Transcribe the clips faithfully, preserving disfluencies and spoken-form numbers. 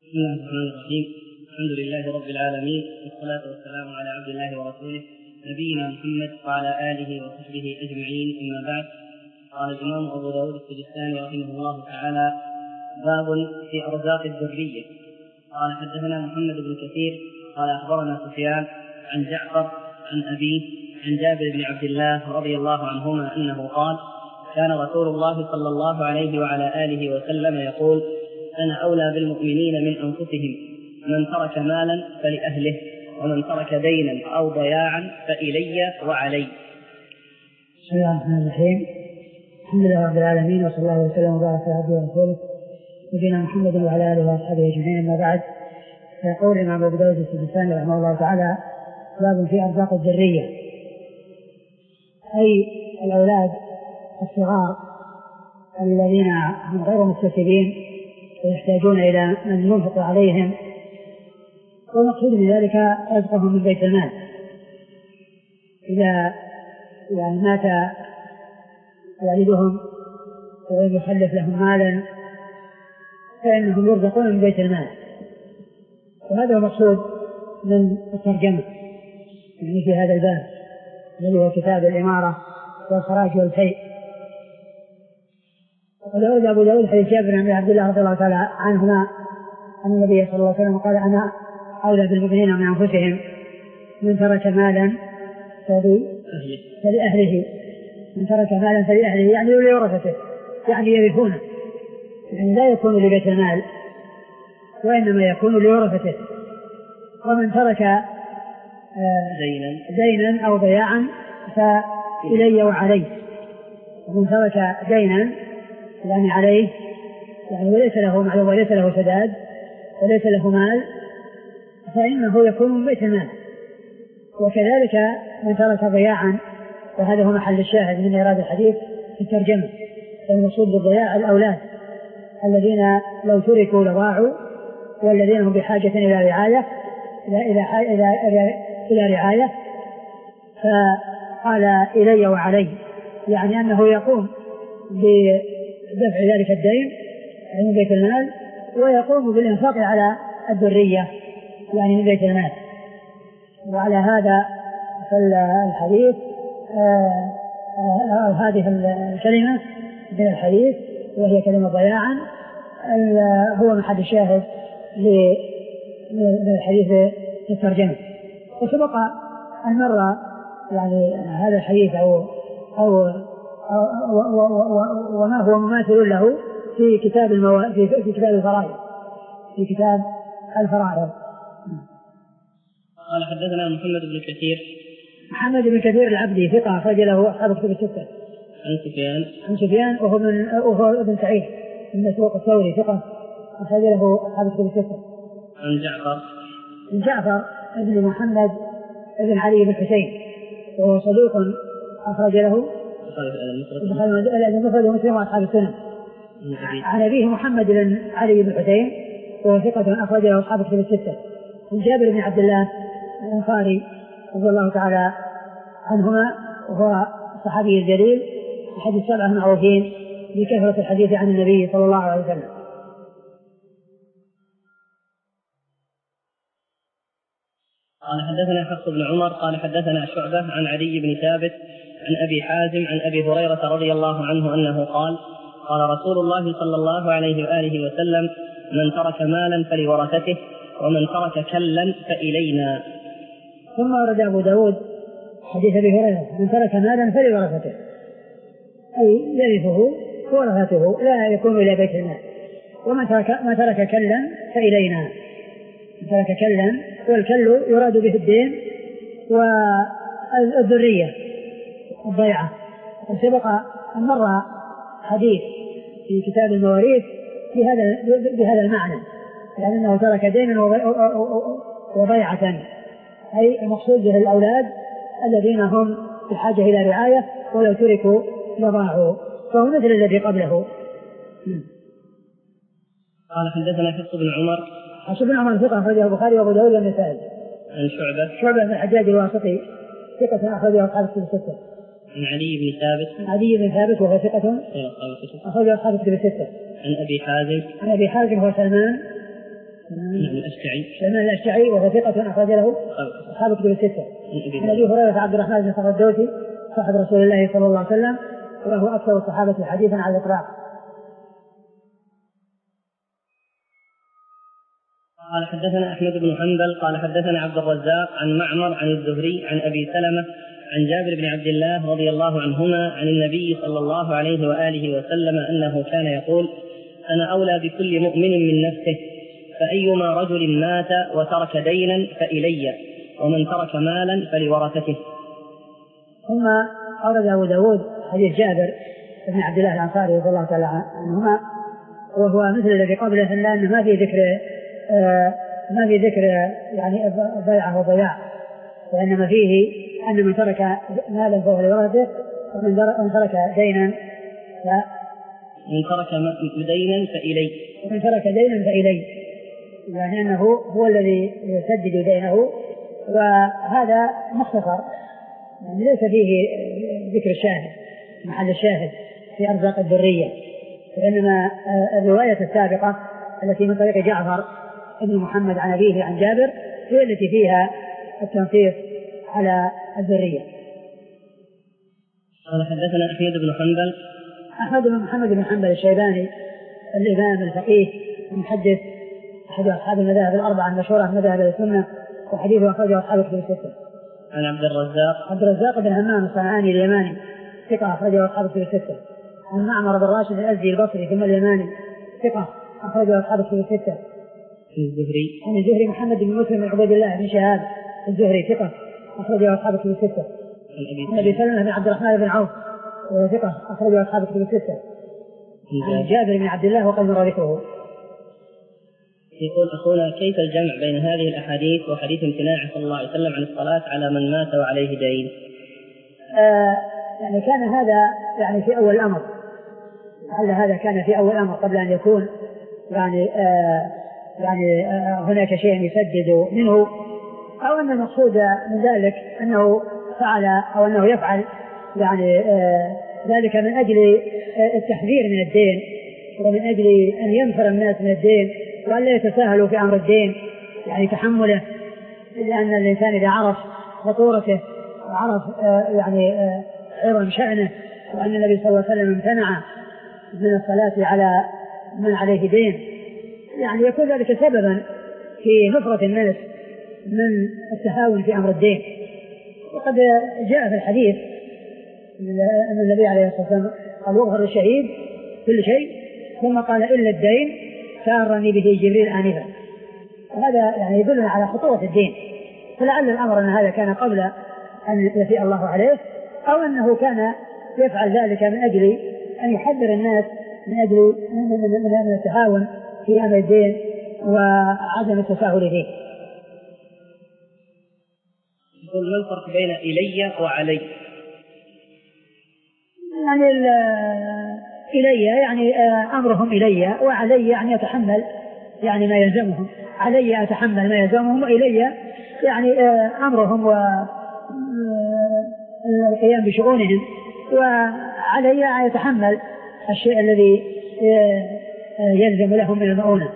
بسم الله الرحمن الرحيم. الحمد لله رب العالمين، والصلاة والسلام على عبد الله ورسوله نبينا محمد وعلى آله وصحبه أجمعين، أما بعد. قال الإمام أبو داود السجستاني رحمه الله تعالى: باب في أرزاق الذرية. قال حدثنا محمد بن كثير قال أخبرنا سفيان عن جعفر عن أبيه عن جابر بن عبد الله رضي الله عنهما أنه قال: كان رسول الله صلى الله عليه وعلى آله وسلم يقول: أنا أولى بالمؤمنين من أنفسهم، من ترك مالا فلأهله، ومن ترك دينا أو ضياعا فإلي وعلي. بسم الله الرحمن الرحيم. الحمد لله رب العالمين، وصلى الله وسلم وبارك على عبده ورسوله نبينا محمد وعلى آله وأصحابه أجمعين، أما بعد. فيقول الإمام أبو داود السجستاني رحمه الله تعالى: باب في أرزاق الذرية، أي الأولاد الصغار الذين هم غير مكتسبين ويحتاجون إلى من ينفق عليهم، والمقصود من ذلك رزقهم من بيت المال. إذا يعني مات والدهم ولم يخلف لهم مالا فإنهم يرزقون من بيت المال، وهذا هو المقصود من الترجمة يعني في هذا الباب الذي هو كتاب الإمارة والخراج والفيء. وقد أورد أبو داود حديث جابر بن عبد الله رضي الله تعالى عنهما أن النبي صلى الله عليه وسلم قال: أنا أولى بالمؤمنين من أنفسهم، من ترك مالا فلأهله، من ترك مالا فلأهله يعني لورثته، يعني يرثونه، يعني لا يكون لبيت المال وإنما يكون لورثته. ومن ترك دينا, دينا أو ضياعا فإلي وعلي. ومن ترك دينا يعني عليه، يعني وليس له معلوم وليس له سداد وليس له مال فإنه يكون من بيت المال. وكذلك من ترك ضياعا، وهذا هو محل الشاهد من إيراد الحديث في الترجمة. المقصود بالضياع الأولاد الذين لو تركوا لضاعوا، والذين هم بحاجة إلى رعاية إلى إلى إلى إلى, إلى رعاية. فقال إلي وعلي، يعني أنه يقوم بدفع ذلك الدين من بيت المال، ويقوم بالإنفاق على الذرية يعني من بيت المال. وعلى هذا فالحديث آه آه هذه الكلمة من الحديث وهي كلمة ضياعا هو محل الشاهد للحديث في الترجمة. وسبق أن مر يعني هذا الحديث أو, أو, أو, أو, أو, أو وما هو مماثل له في كتاب المو... في, في كتاب الفرائض في كتاب الفرائض. قال حدثنا محمد بن كثير محمد بن كثير العبدي ثقة أخرج له أصحاب الكتب الستة. عن سفيان عن سفيان وهو من وهو ابن سعيد من مسروق الثوري ثقة أخرج له أصحاب الكتب الستة. عن جعفر عن جعفر ابن محمد ابن علي بن حسين وهو صدوق أخرج له المفرد ومسلم وأصحاب السنن. عن أبيه محمد بن علي بن حسين وهو ثقة أخرج له أصحاب الكتب الستة. من جابر بن عبد الله الأنصاري رضي الله تعالى عنهما وهو الصحابي الجليل أحد السبعة المعروفين بكثرة الحديث عن النبي صلى الله عليه وسلم. قال حدثنا حفص بن عمر قال حدثنا شعبة عن علي بن ثابت عن أبي حازم عن أبي هريرة رضي الله عنه أنه قال: قال رسول الله صلى الله عليه وآله وسلم: من ترك مالا فلورثته، ومن ترك كلا فإلينا. ثم ورد أبو داود حديث أبي هريرة: من ترك مالا فلورثته، أي يرثه ورثته لا يكون إلى بيت المال. ومن ترك, ما ترك كلا فإلينا. من ترك كلا، والكل يراد به الدين والذرية الضيعة. وسبق أن مر حديث في كتاب المواريث بهذا بهذا المعنى، لأنه ترك دينا وضيعة، أي المقصود به الأولاد الذين هم بحاجة إلى رعاية ولو تركوا لضاعوا، فهو مثل الذي قبله. قال حدثنا حفص بن عمر حفص بن عمر ثقة أخرجه البخاري وأبو داود والنسائي. عن شعبة شعبة بن الحجاج الواسطي ثقة أخرجه أصحاب الكتب الستة. عن علي بن ثابت علي بن ثابت وهو ثقة أخرجه أصحاب الكتب الستة. عن أبي حازم عن أبي حازم هو سلمان نعم الأشجعي. سلمان الأشجعي وهو ثقة أخرج له أصحاب الكتب الستة. عن أبي هريرة عبد الرحمن بن صخر الدوسي صاحب رسول الله صلى الله عليه وسلم وهو أكثر الصحابة حديثا على الإطلاق. قال حدثنا أحمد بن حنبل قال حدثنا عبد الرزاق عن معمر عن الزهري عن أبي سلمة عن جابر بن عبد الله رضي الله عنهما عن النبي صلى الله عليه وآله وسلم أنه كان يقول: أنا أولى بكل مؤمن من نفسه، فأيما رجل مات وترك دينا فإلي، ومن ترك مالا فلورثته. ثم أورد أبو داود حديث جابر بن عبد الله الأنصاري رضي الله تعالى عنهما وهو مثل الذي قبله إلا أنه ما في ذكر آه ما في ذكر يعني بيعه وضياع، وإنما فيه أن من ترك مالا فهو لورثته، ومن ترك دينا ف... من ترك دينا فإلي ومن ترك دينا فإلي، يعني أنه هو الذي يسدد دينه. وهذا مختصر يعني ليس فيه ذكر الشاهد محل الشاهد في أرزاق الذرية، وإنما الرواية السابقة التي من طريق جعفر ابن محمد عن أبيه عن جابر هي التي فيها التنصيص على الذرية. قال حدثنا أحمد بن حنبل أحمد بن محمد بن حنبل الشيباني الإمام الفقيه المحدث أحد أصحاب المذاهب الأربعة المشهورة من مذاهب السنة، وحديثه أخرجه أصحاب الكتب الستة. عن عبد الرزاق عبد الرزاق بن همام الصنعاني اليماني ثقة أخرجه أصحاب الكتب الستة. عن معمر بن راشد الأزدي البصري ثم اليماني ثقة أخرجه أصحاب الكتب الستة. عن الزهري عن الزهري محمد بن مسلم بن عبيد الله بن شهاب الزهري ثقة أخرجه أصحاب الكتب الستة. عن أبي سلمة بن عبد الرحمن بن عوف وهو ثقة أخرجه أصحاب الكتب الستة. عن جابر بن عبد الله وقد مر ذكره. يقول أخونا: كيف الجمع بين هذه الأحاديث وحديث امتناعه صلى الله عليه وسلم عن الصلاة على من مات وعليه دين؟ آه يعني كان هذا يعني في أول الأمر، لعل هذا كان في أول الأمر قبل أن يكون يعني آه يعني آه هناك شيء يسدد منه، أو أن المقصود من ذلك أنه فعل أو أنه يفعل يعني آه ذلك من أجل التحذير من الدين، ومن أجل أن ينفر الناس من الدين وأن لا يتساهلوا في أمر الدين يعني تحمله، لأن الإنسان إذا عرف خطورته وعرف آه يعني آه عظم شأنه، وأن النبي صلى الله عليه وسلم امتنع من الصلاة على من عليه دين، يعني يكون ذلك سببا في نفرة الناس من التهاون في أمر الدين. وقد جاء في الحديث أن النبي عليه الصلاة والسلام قال: يغفر للشهيد كل شيء، ثم قال: إلا الدين سارني به جبريل آنفا. وهذا يعني يدلنا على خطورة الدين، فلعل الأمر أن هذا كان قبل أن يفيء الله عليه، أو أنه كان يفعل ذلك من أجل أن يحذر الناس من أجل من التهاون في أمر الدين وعدم التساهل فيه. يقول: ما الفرق بين إلي وعلي؟ يعني إلي يعني أمرهم إلي، وعلي يعني يتحمل يعني ما يلزمهم. علي أتحمل ما يلزمهم، وإلي يعني أمرهم والقيام بشؤونهم، وعلي يتحمل الشيء الذي يلزم لهم من المؤونة.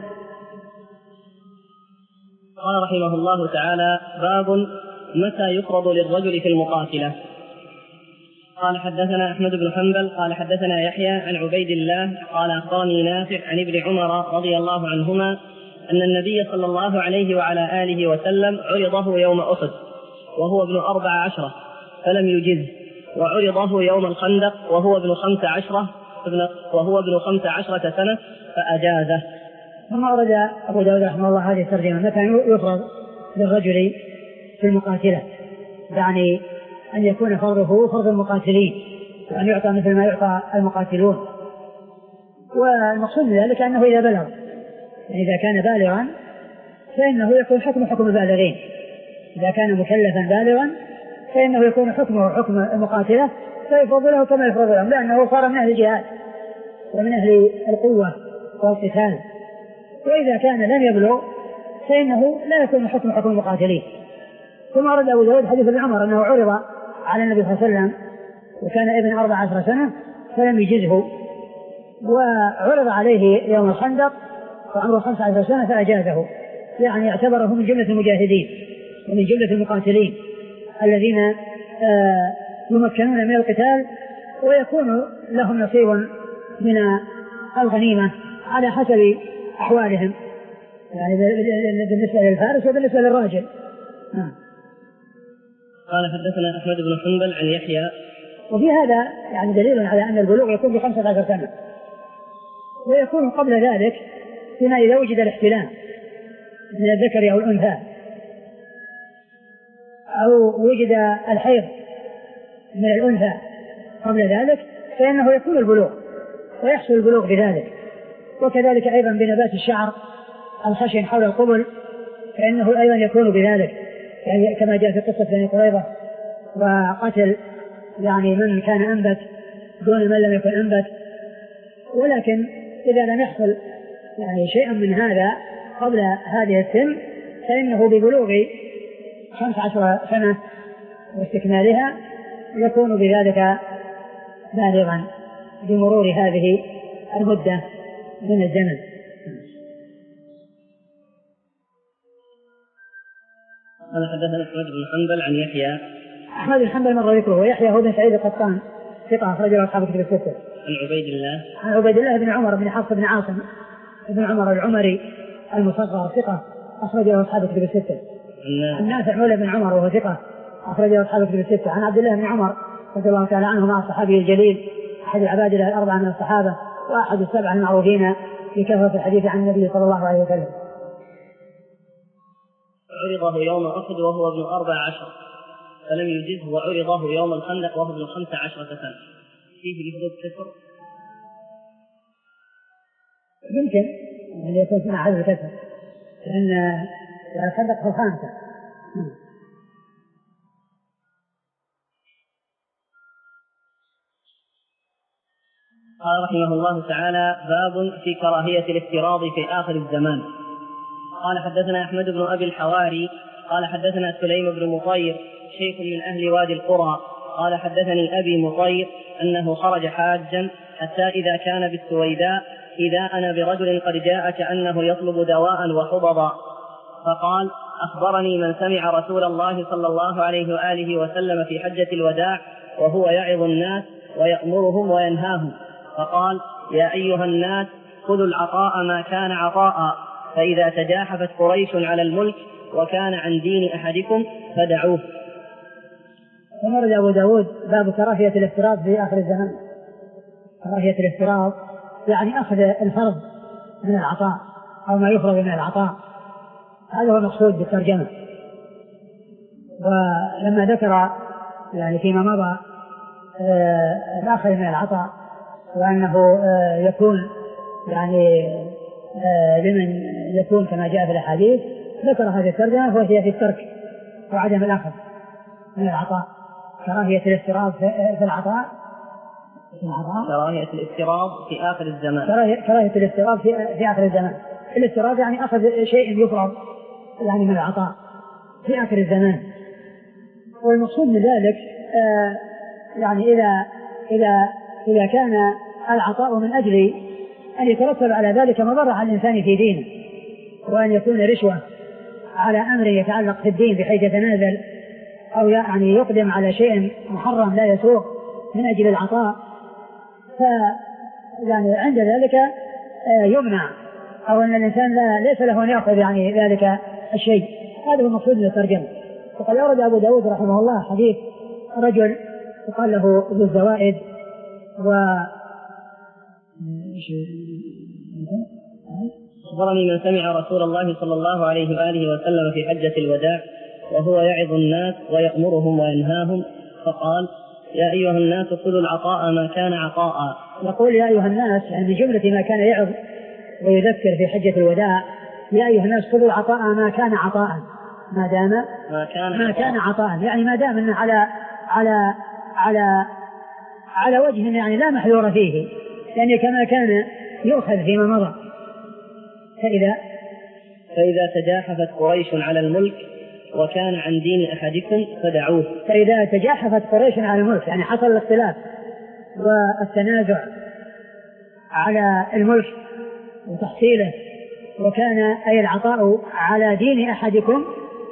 قال رحمه الله تعالى: باب متى يفرض للرجل في المقاتلة. قال حدثنا أحمد بن حنبل قال حدثنا يحيى عن عبيد الله قال أخبرني نافع عن ابن عمر رضي الله عنهما أن النبي صلى الله عليه وعلى آله وسلم عرضه يوم أحد وهو ابن أربع عشرة فلم يجز، وعرضه يوم الخندق وهو ابن خمس عشرة وهو ابن خمس عشرة سنة فأجازه. ثم أورد أبو داود رحمه الله هذه الترجمة: متى يفرض للرجل في المقاتلة، يعني أن يكون فرضه فرض المقاتلين، وأن يعطى مثل ما يعطى المقاتلون. والمقصود من ذلك أنه إذا بلغ، يعني إذا كان بالغا فإنه يكون حكم حكم البالغين، إذا كان مكلفا بالغا فإنه يكون حكمه حكم المقاتلة، فيفرض له كما يفرض لهم، لأنه صار من أهل الجهاد ومن أهل القوة والقتال. وإذا كان لم يبلغ فإنه لا يكون حكم حكم المقاتلين. ثم أرد أبو داود حديث ابن عمر أنه عرض على النبي صلى الله عليه وسلم وكان ابن أربع عشر سنة فلم يجزه، وعرض عليه يوم الخندق وعمره خمس عشر سنة فأجازه. يعني اعتبره من جملة المجاهدين ومن جملة المقاتلين الذين آه يمكنون من القتال ويكون لهم نصيب من الغنيمة على حسب أحوالهم، يعني بالنسبة للفارس وبالنسبة للراجل. نعم. قال حدثنا أحمد بن حنبل عن يحيى. وفي هذا يعني دليل على أن البلوغ يكون بخمسة عشر سنة، ويكون قبل ذلك فيما إذا وجد الاحتلام من الذكر أو الأنثى أو وجد الحيض من الأنثى قبل ذلك فإنه يكون البلوغ ويحصل البلوغ بذلك. وكذلك أيضا بنبات الشعر الخشن حول القبل فإنه أيضا يكون بذلك، يعني كما جاء في قصة بني قريظة وقتل يعني من كان أنبت دون من لم يكن أنبت. ولكن إذا لم يحصل يعني شيئا من هذا قبل هذه السن فإنه ببلوغ خمس عشر سنة واستكمالها يكون بذلك بالغا بمرور هذه المدة من الزمن. قال حدثنا أحمد بن حنبل عن يحيى. أحمد بن حنبل مر ذكره، ويحيى هو بن سعيد القطان ثقة أخرج له أصحاب الكتب الستة. عن عبيد الله عن عبيد الله بن عمر بن حفص بن عاصم بن عمر العمري المصغر ثقة أخرج له أصحاب الكتب الستة. عن نافع مولى بن عمر وهو ثقة أخرج له أصحاب الكتب الستة. عن عبد الله بن عمر رضي الله تعالى عنه مع الصحابي الجليل أحد العبادلة الأربعة من الصحابة وأحد السبعة المعروفين بكثرة الحديث عن النبي صلى الله عليه وسلم. عرضه يوم أحد وهو ابن أربع عشر فلم يجزه، وعرضه يوم الخندق وهو ابن خمس عشرة سنة. فيه لفظ الكسر يمكن أن يكون مع هذا الكسر لأن الخندق هو خامسة. قال رحمه الله تعالى: باب في كراهية الافتراض في آخر الزمان. قال حدثنا أحمد بن أبي الحواري قال حدثنا سليم بن مطير شيخ من أهل وادي القرى قال حدثني أبي مطير أنه خرج حاجا حتى إذا كان بالسويداء إذا أنا برجل قد جاء كأنه يطلب دواء وحبضا، فقال: أخبرني من سمع رسول الله صلى الله عليه وآله وسلم في حجة الوداع وهو يعظ الناس ويأمرهم وينهاهم، فقال: يا أيها الناس خذوا العطاء ما كان عطاء، فإذا تجاحفت قريش على الملك وكان عن دين أحدكم فدعوه. ورد أبو داود باب كراهية الافتراض في آخر الزمان. كراهية الافتراض يعني أخذ الفرض من العطاء أو ما يفرض من العطاء، هذا هو المقصود بالترجمة. ولما ذكر يعني فيما مضى آه الآخر من العطاء وأنه آه يكون يعني آه لمن يكون كما جاء في الأحاديث، ذكر هذه الترجمة وهي في الترك وعدم الأخذ من العطاء. كراهية الافتراض في العطاء كراهية الافتراض في آخر الزمان. كراهية الافتراض في, في آخر الزمان. الافتراض يعني أخذ شيء يفرض يعني من العطاء في آخر الزمان. والمقصود من ذلك آه يعني إذا إذا إذا كان العطاء من أجل أن يترتب على ذلك مضرة على الإنسان في دينه، وأن يكون رشوة على أمر يتعلق في الدين بحيث يتنازل أو يعني يقدم على شيء محرم لا يسوق من أجل العطاء، فيعني عند ذلك يمنع، أو أن الإنسان لا ليس له أن يأخذ يعني ذلك الشيء. هذا هو المقصود من الترجمة. وقد أورد أبو داود رحمه الله حديث رجل يقال له ابن الزوائد و أخبرني من سمع رسول الله صلى الله عليه وآله وسلم في حجة الوداع وهو يعظ الناس ويأمرهم وينهاهم، فقال: يا أيها الناس خذوا العطاء ما كان عطاء. يقول يا أيها الناس يعني من جملة ما كان يعظ ويذكر في حجة الوداع: يا أيها الناس خذوا العطاء ما كان عطاء، ما دام ما كان ما كان عطاء، يعني ما دام أنه على على على على وجه يعني لا محذور فيه، يعني كما كان يؤخذ فيما مضى. فإذا فإذا تجاحفت قريش على الملك وكان عن دين أحدكم فدعوه. فإذا تجاحفت قريش على الملك يعني حصل الاختلاف والتنازع على الملك وتحصيله وكان أي العطاء على دين أحدكم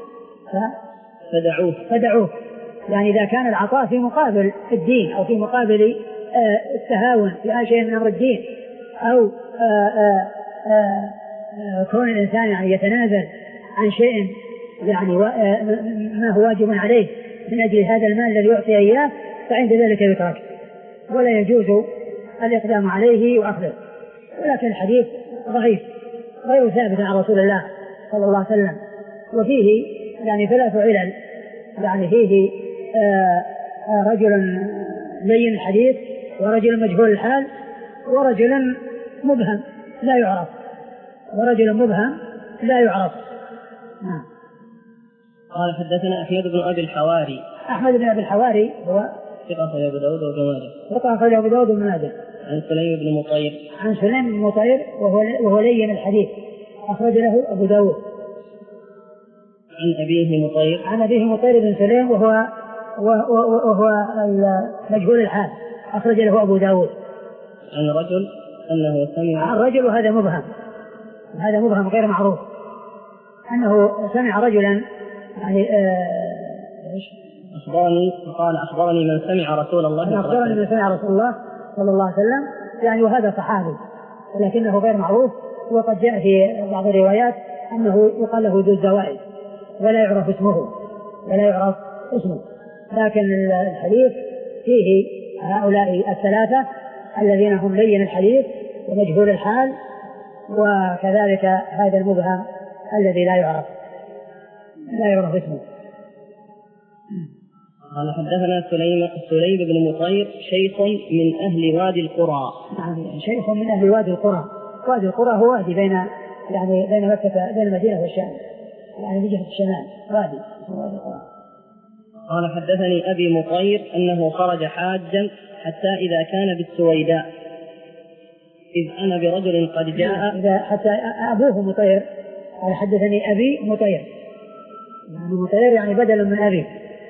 فدعوه فدعوه يعني إذا كان العطاء في مقابل الدين أو في مقابل التهاون في شيء من أمر الدين أو آآ آآ كون الإنسان يعني يتنازل عن شيء يعني ما هو واجب عليه من أجل هذا المال الذي يعطي إياه فعند ذلك يترك ولا يجوز الإقدام عليه وأخذه. ولكن الحديث ضعيف غير ثابت عن رسول الله صلى الله عليه وسلم وفيه يعني ثلاث علل يعني فيه آآ آآ رجل لين الحديث ورجل مجهول الحال ورجل مبهم لا يعرف ورجل مبهم لا يعرف. نعم. قال حدثنا أحمد بن أبي الحواري. أحمد بن أبي الحواري هو ثقة أخرجه أبو داود وابن ماجه. ثقة أخرجه أبو داود وابن ماجه. عن سليم بن مطير. عن سليم بن مطير وهو وهو لين الحديث أخرج له أبو داود. عن أبيه مطير. عن أبيه مطير بن سليم وهو وهو مجهول الحال أخرج له أبو داود. عن رجل أنه سمع. عن رجل وهذا مبهم هذا مبهم غير معروف أنه سمع رجلا يعني ايش أخبرني قال أخبرني من سمع رسول الله أخبرني من سمع رسول الله صلى الله عليه وسلم يعني وهذا صحابي ولكنه غير معروف وقد جاء في بعض الروايات أنه يقال له ذو الزوائد ولا يعرف اسمه ولا يعرف اسمه. لكن الحديث فيه هؤلاء الثلاثة الذين هم لين الحديث ومجهول الحال وكذلك هذا المبهم الذي لا يعرف لا يعرف اسمه. قال حدثنا سليم سليم بن مطير شيخ من أهل وادي القرى. نعم شيخ من أهل وادي القرى. وادي القرى هو وادي بين يعني بين مكة بين المدينة والشام يعني بجهة الشمال وادي وادي القرى. قال حدثني أبي مطير أنه خرج حاجا حتى إذا كان بالسويداء إذ أنا برجل قد جاء. إذا حتى أبوه مطير قال حدثني أبي مطير يعني مطير يعني بدل من أبي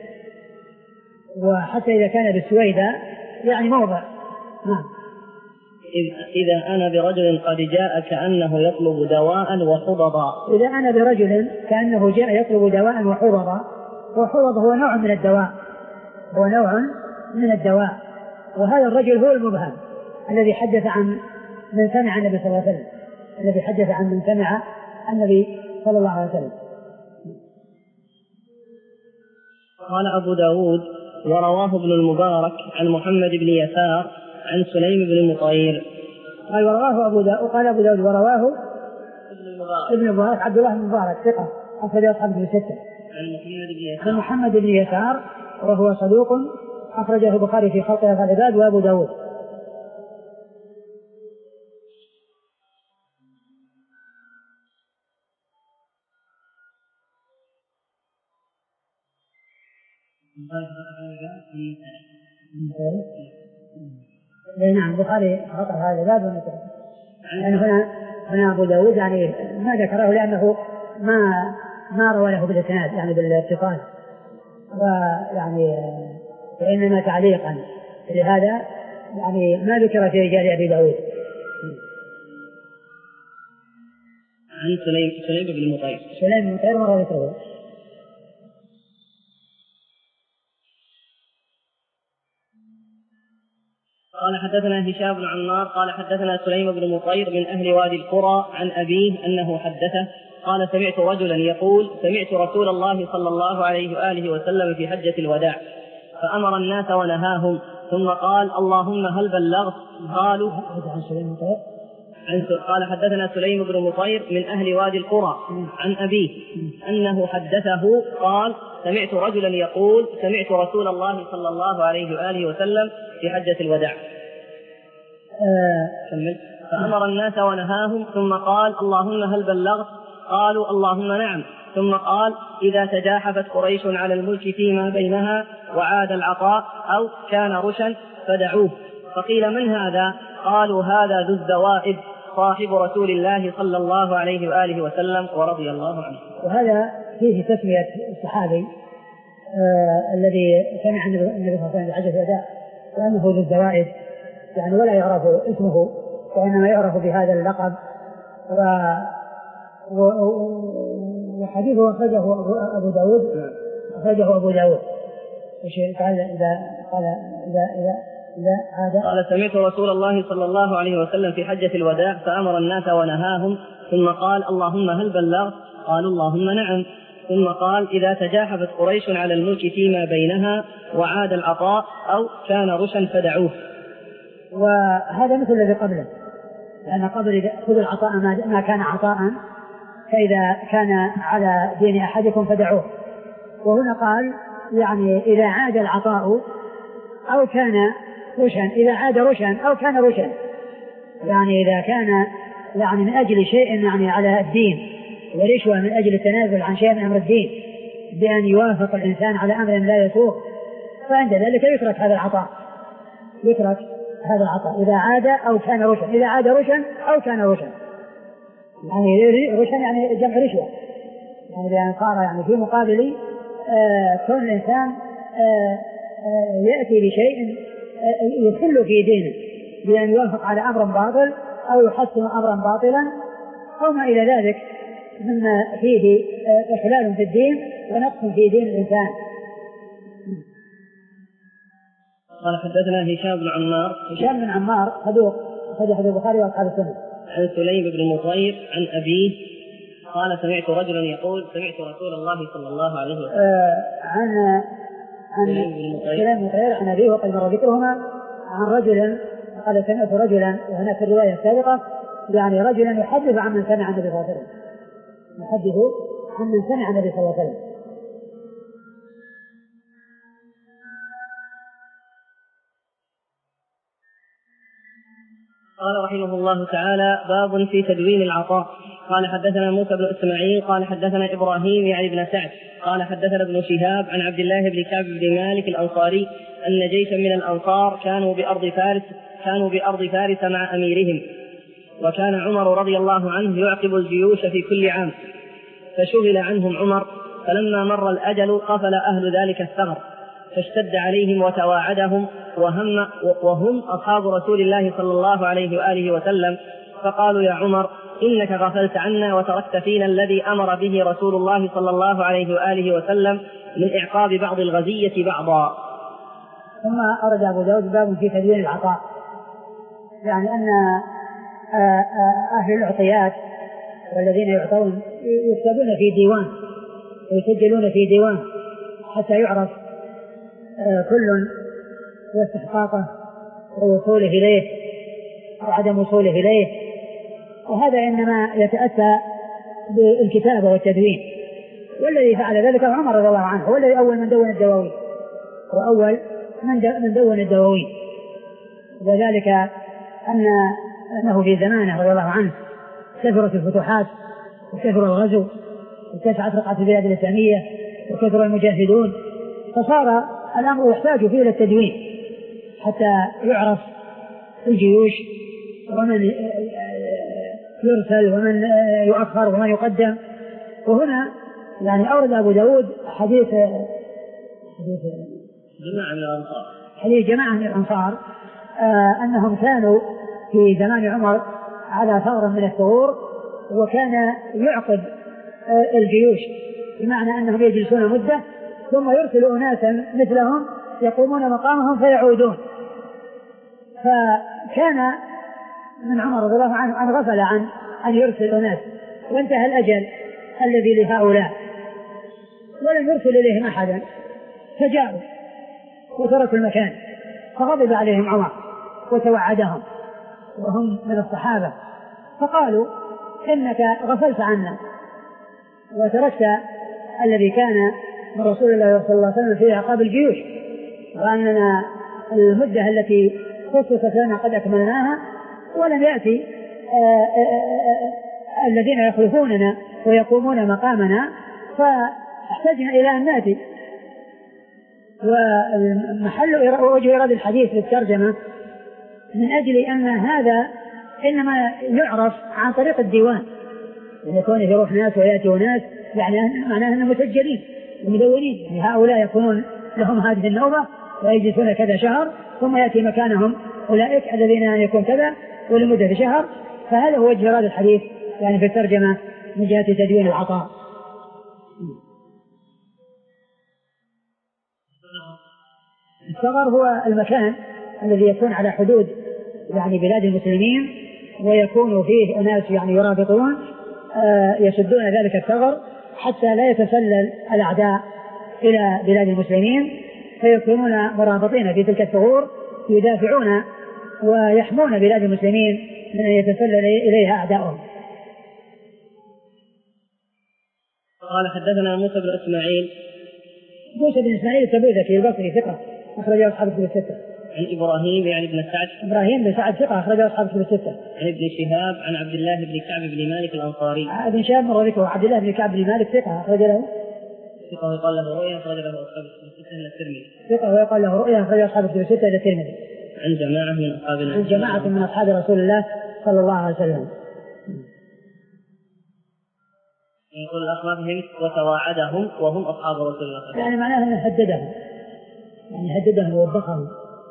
وحتى إذا كان بالسويداء يعني موضع. نعم. إذا أنا برجل قد جاء كأنه يطلب دواء وحضضا. إذا أنا برجل كأنه جاء يطلب دواء وحضضا وحضض هو نوع من الدواء هو نوع من الدواء وهذا الرجل هو المبهم الذي حدث عن من سمع النبي صلى الله عليه وسلم الذي حدث عن من سمع النبي صلى الله عليه وسلم. قال أبو داود ورواه ابن المبارك عن محمد بن يسار عن سليم بن مطير. قال ورواه أبو داود قال أبو داود ورواه ابن المبارك عبد الله بن المبارك ثقة أخرج أصحاب في الستة. عن محمد بن يسار وهو صدوق أخرجه البخاري في خلق العباد وأبو داود. نعم البخاري خلق هذا الباب ونسخ. يعني هنا هنا أبو داود يعني ما ذكره لأنه ما ما روى له بالإسناد يعني بالاتصال ويعني وإنما تعليقا لهذا يعني ما ذكر في رجال أبي داود. عن سليم سليم بن مطير سليم بن مطير مرة ذكره. قال حدثنا هشام بن عمار قال حدثنا سليم بن مطير من أهل وادي القرى عن أبيه أنه حدثه قال سمعت رجلا يقول سمعت رسول الله صلى الله عليه وآله وسلم في حجة الوداع فأمر الناس ونهاهم ثم قال اللهم هل بلغت قالوا قال حدثنا سليم بن مطير من أهل وادي القرى عن أبيه أنه حدثه قال سمعت رجلا يقول سمعت رسول الله صلى الله عليه وآله وسلم في حجة الوداع فأمر الناس ونهاهم ثم قال اللهم هل بلغت قالوا اللهم نعم ثم قال إذا تجاحفت قريش على الملك فيما بينها وعاد العطاء أو كان رشا فدعوه فقيل من هذا قالوا هذا ذو الزوائد صاحب رسول الله صلى الله عليه وآله وسلم ورضي الله عنه. وهذا فيه تسمية الصحابي آه الذي سمع النبي صلى الله عليه وسلم بحجة الوداع وأنه ذو الزوائد يعني ولا يعرف اسمه وإنما يعرف بهذا اللقب حديث أخرجه أبو داود أخرجه أبو داود. إيش قال إذا قال إذا إذا إذا عاد؟ قال سمعت رسول الله صلى الله عليه وسلم في حجة الوداع فأمر الناس ونهاهم ثم قال اللهم هل بلغت؟ قالوا اللهم نعم. ثم قال إذا تجاحفت قريش على الملك فيما بينها وعاد العطاء أو كان رشا فدعوه. وهذا مثل الذي قبله، لأن قبل خذوا العطاء ما كان عطاء، فإذا كان على دين أحدكم فدعوه. وهنا قال يعني إذا عاد العطاء أو كان رشا، إذا عاد رشا أو كان رشا، يعني إذا كان يعني من أجل شيء يعني على الدين، ورشوة من أجل التنازل عن شيء من أمر الدين بأن يوافق الإنسان على أمر لا يسوق، فعند ذلك يترك هذا العطاء، يترك هذا العطاء إذا عاد أو كان رشا، إذا عاد رشا أو كان رشا، يعني رشا يعني جمع رشوة، يعني بأن صار يعني في مقابل آه كون الإنسان آه آه يأتي بشيء آه يخل في دينه بأن يوافق على أمر باطل أو يحسن أمرا باطلا أو ما إلى ذلك مما فيه آه إخلال في الدين ونقص في دين الإنسان. قال حدثنا هشام بن عمار. هشام بن عمار صدوق أخرج حديث البخاري وأصحاب السنة. عن سليم بن المطير عن أبيه قال سمعت رجلا يقول سمعت رسول الله صلى الله عليه وسلم. آه عن عن سليم بن المطير عن أبيه وقد مر ذكرهما عن رجل قال سمعت رجلا، وهنا في الرواية السابقة يعني رجلا يحدث عن من سمع النبي صلى الله عليه وسلم، يحدث عن من سمع النبي صلى الله عليه وسلم. قال رحمه الله تعالى باب في تدوين العطاء. قال حدثنا موسى بن إسماعيل قال حدثنا إبراهيم يعني بن سعد قال حدثنا ابن شهاب عن عبد الله بن كعب بن مالك الأنصاري أن جيشا من الأنصار كانوا بأرض فارس كانوا بأرض فارس مع أميرهم، وكان عمر رضي الله عنه يعقب الجيوش في كل عام، فشغل عنهم عمر، فلما مر الأجل قفل أهل ذلك الثغر فاشتد عليهم وتواعدهم وهم, وهم أصحاب رسول الله صلى الله عليه وآله وسلم، فقالوا يا عمر إنك غفلت عنا وتركت فينا الذي أمر به رسول الله صلى الله عليه وآله وسلم من إعقاب بعض الغزية بعضا. ثم أرد أبو داود باب في تدوين العطاء، يعني أن أهل العطيات والذين يعطون يكتبون في ديوان ويسجلون في ديوان حتى يعرف كل واستحقاقه ووصوله إليه أو عدم وصوله إليه، وهذا إنما يتأتى بالكتابة والتدوين، والذي فعل ذلك عمر رضي الله عنه، هو الذي أول من دون الدواوين وأول من دون الدواوين، وذلك أن أنه في زمانه رضي الله عنه كثرت الفتوحات وكثر الغزو واتسعت رقعة البلاد الإسلامية وكثر المجاهدون، فصار الأمر يحتاج فيه إلى التدوين حتى يعرف الجيوش ومن يرسل ومن يؤخر ومن يقدم. وهنا يعني أورد أبو داود حديث حديث جماعة من الأنصار حديث جماعة من الأنصار آه أنهم كانوا في زمان عمر على ثغر من الثغور، وكان يعقد آه الجيوش، بمعنى أنهم يجلسون مدة ثم يرسل أناسا مثلهم يقومون مقامهم فيعودون. فكان من عمر رضي الله عنه أن غفل عن أن يرسل أناس، وانتهى الأجل الذي لهؤلاء ولم يرسل إليهم أحدا، فجاءوا وتركوا المكان، فغضب عليهم عمر وتوعدهم وهم من الصحابة، فقالوا إنك غفلت عنا وتركت الذي كان من رسول الله صلى الله عليه وسلم في عقاب الجيوش، وأننا المدة التي خصصت لنا قد أكملناها، ولم يأتي آآ آآ الذين يخلفوننا ويقومون مقامنا، فاحتجنا إلى أن نأتي. ومحل وجه إرادة الحديث بالترجمة من أجل أن هذا إنما يعرف عن طريق الديوان، يعني يكون يروح ناس ويأتي ناس، يعني معناه أنهم مسجلين ومدونين، يعني هؤلاء يكونون لهم هذه النوبة ويجلسون كذا شهر، ثم يأتي مكانهم أولئك الذين يكون كذا ولمدة شهر. فهذا هو وجه إرادة الحديث يعني في الترجمة من جهة تدوين العطاء. الثغر هو المكان الذي يكون على حدود يعني بلاد المسلمين، ويكون فيه أناس يعني يرابطون آه يسدون ذلك الثغر حتى لا يتسلل الأعداء إلى بلاد المسلمين، فيكونون مرابطين في تلك الثغور يدافعون ويحمون بلاد المسلمين من أن يتسلل إليها أعداؤهم. قال حدثنا موسى بن إسماعيل. موسى بن إسماعيل التبوذكي البصري ثقة أخرجه أصحاب الكتب الستة. عن إبراهيم يعني بن سعد. إبراهيم بن سعد ثقة أخرجه أصحاب الكتب الستة. عن ابن شهاب عن عبد الله بن كعب بن مالك الأنصاري. ابن شهاب مر ذكره. عبد الله بن كعب بن مالك ثقة أخرج له. ثقة ويقال له رؤيا أخرج له أصحاب الكتب الستة إلى الترمذي. ثقة ويقال له رؤيا أخرج أصحاب الكتب الستة إلى الترمذي. عن جماعة من أصحاب عن جماعة من أصحاب رسول الله صلى الله عليه وسلم. يقول الأخبار فهمت وتواعدهم وهم أصحاب رسول الله. يعني معناه أنه هددهم، يعني هددهم ووبخهم.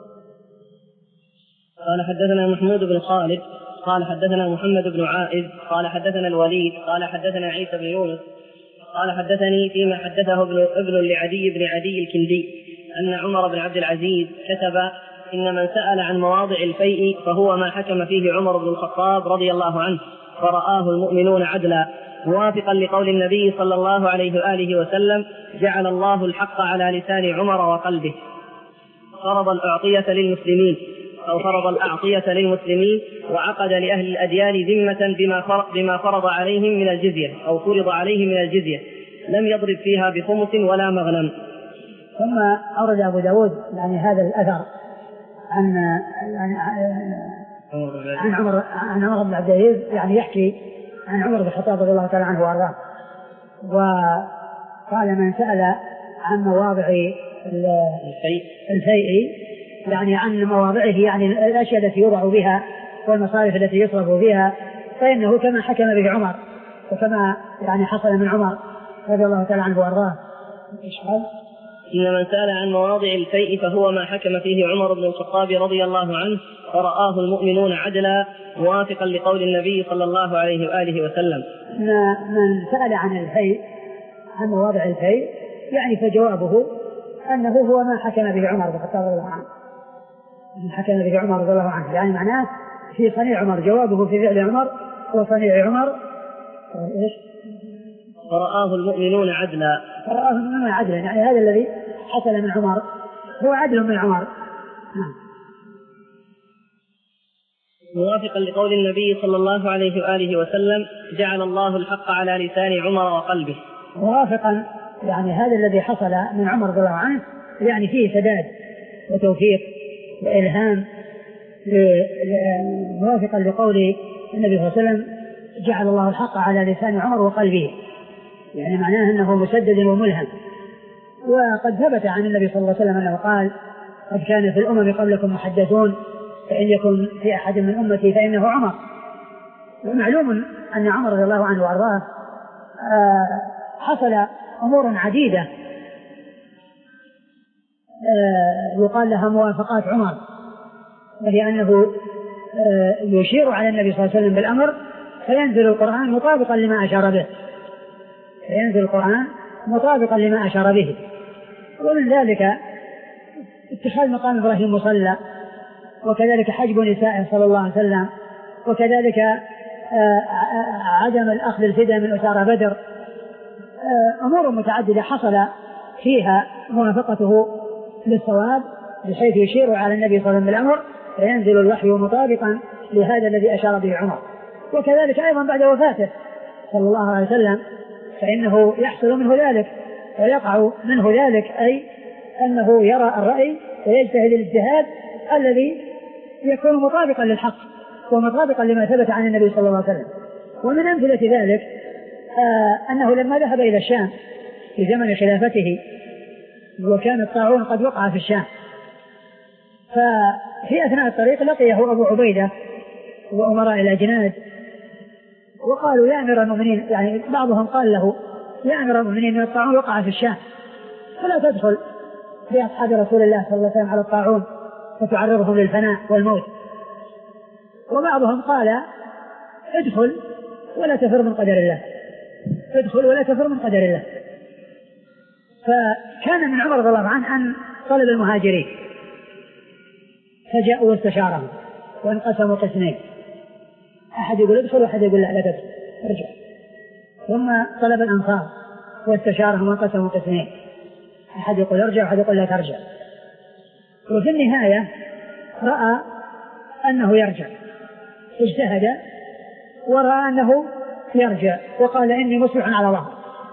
قال حدثنا محمود بن خالد قال حدثنا محمد بن عائذ قال حدثنا الوليد قال حدثنا عيسى بن يونس قال حدثني فيما حدثه ابن, ابن لعدي بن عدي الكندي أن عمر بن عبد العزيز كتب إن من سأل عن مواضع الفيء فهو ما حكم فيه عمر بن الخطاب رضي الله عنه فرآه المؤمنون عدلا، موافقا لقول النبي صلى الله عليه وآله وسلم جعل الله الحق على لسان عمر وقلبه. فرض الأعطية للمسلمين أو فرض الأعطية للمسلمين وعقد لأهل الأديان ذمة بما فرض عليهم من الجزية أو فرض عليهم من الجزية، لم يضرب فيها بخمس ولا مغنم. ثم أورد أبو داود يعني هذا الأثر عن عن عمر عن عمر بن عبد العزيز، يعني يحكي عن عمر بن الخطاب رضي الله تعالى عنه وارضاه، وقال من سأل عن مواضع الفيء يعني عن مواضعه يعني الأشياء التي يوضع بها والمصارف التي يصرف بها فإنه كما حكم به عمر وكما يعني حصل من عمر رضي الله تعالى عنه وارضاه. إن من سأل عن مواضع الفيء فهو ما حكم فيه عمر بن الخطاب رضي الله عنه فرآه المؤمنون عدلا، موافقا لقول النبي صلى الله عليه وآله وسلم. من سأل عن الفيء عن مواضع الفيء يعني فجوابه أنه هو ما حكم به عمر بن الخطاب رضي الله عنه، حكم به عمر رضي الله عنه، يعني معناه في صنيع عمر، جوابه في فعل عمر وصنيع عمر إيش؟ فرآه المؤمنون عدلا. فرآه المؤمنون عدلا يعني هذا الذي حصل من عمر هو عدل من عمر. موافقا لقول النبي صلى الله عليه وآله وسلم جعل الله الحق على لسان عمر وقلبه. موافقا يعني هذا الذي حصل من عمر رضي الله عنه يعني فيه سداد وتوفيق وإلهام، موافقا لقول النبي صلى الله عليه وسلم جعل الله الحق على لسان عمر وقلبه، يعني معناه أنه مسدد وملهم. وقد ثبت عن النبي صلى الله عليه وسلم أنه قال قد كان في الأمم قبلكم محدثون فإن يكن في أحد من أمتي فإنه عمر. ومعلوم أن عمر رضي الله عنه وأرضاه حصل أمور عديدة يقال لها موافقات عمر، ولأنه يشير على النبي صلى الله عليه وسلم بالأمر فينزل القرآن مطابقا لما أشار به فينزل القرآن مطابقا لما أشار به. ومن ذلك اتخاذ مقام إبراهيم مصلى، وكذلك حجب نسائه صلى الله عليه وسلم، وكذلك عدم الأخذ الفداء من أسارى بدر، أمور متعددة حصل فيها موافقته للصواب بحيث يشير على النبي صلى الله عليه وسلم بالأمر فينزل الوحي مطابقا لهذا الذي أشار به عمر. وكذلك أيضا بعد وفاته صلى الله عليه وسلم فإنه يحصل منه ذلك ويقع منه ذلك، أي أنه يرى الرأي ويجتهد الاجتهاد الذي يكون مطابقا للحق ومطابقا لما ثبت عن النبي صلى الله عليه وسلم. ومن أمثلة ذلك آه أنه لما ذهب إلى الشام في زمن خلافته وكان الطاعون قد وقع في الشام، ففي أثناء الطريق لقيه أبو عبيدة وأمراء الأجناد وقالوا يا أمير المؤمنين، يعني بعضهم قال له يا أمير المؤمنين أن الطاعون وقع في الشام فلا تدخل بأصحاب رسول الله صلى الله عليه وسلم على الطاعون فتعرضهم للفناء والموت. وبعضهم قال ادخل ولا تفر من قدر الله ادخل ولا تفر من قدر الله فكان من عمر رضي الله عنه أن طلب المهاجرين فجاءوا واستشارهم وانقسموا قسمين، أحد يقول ادخل وأحد يقول لا لا تدخل ارجع، ثم طلب الأنصار واستشارهم وانقسموا قسمين، أحد يقول ارجع وأحد يقول لا ترجع، وفي النهاية رأى أنه يرجع، اجتهد ورأى أنه يرجع وقال إني مسرع على ظهر،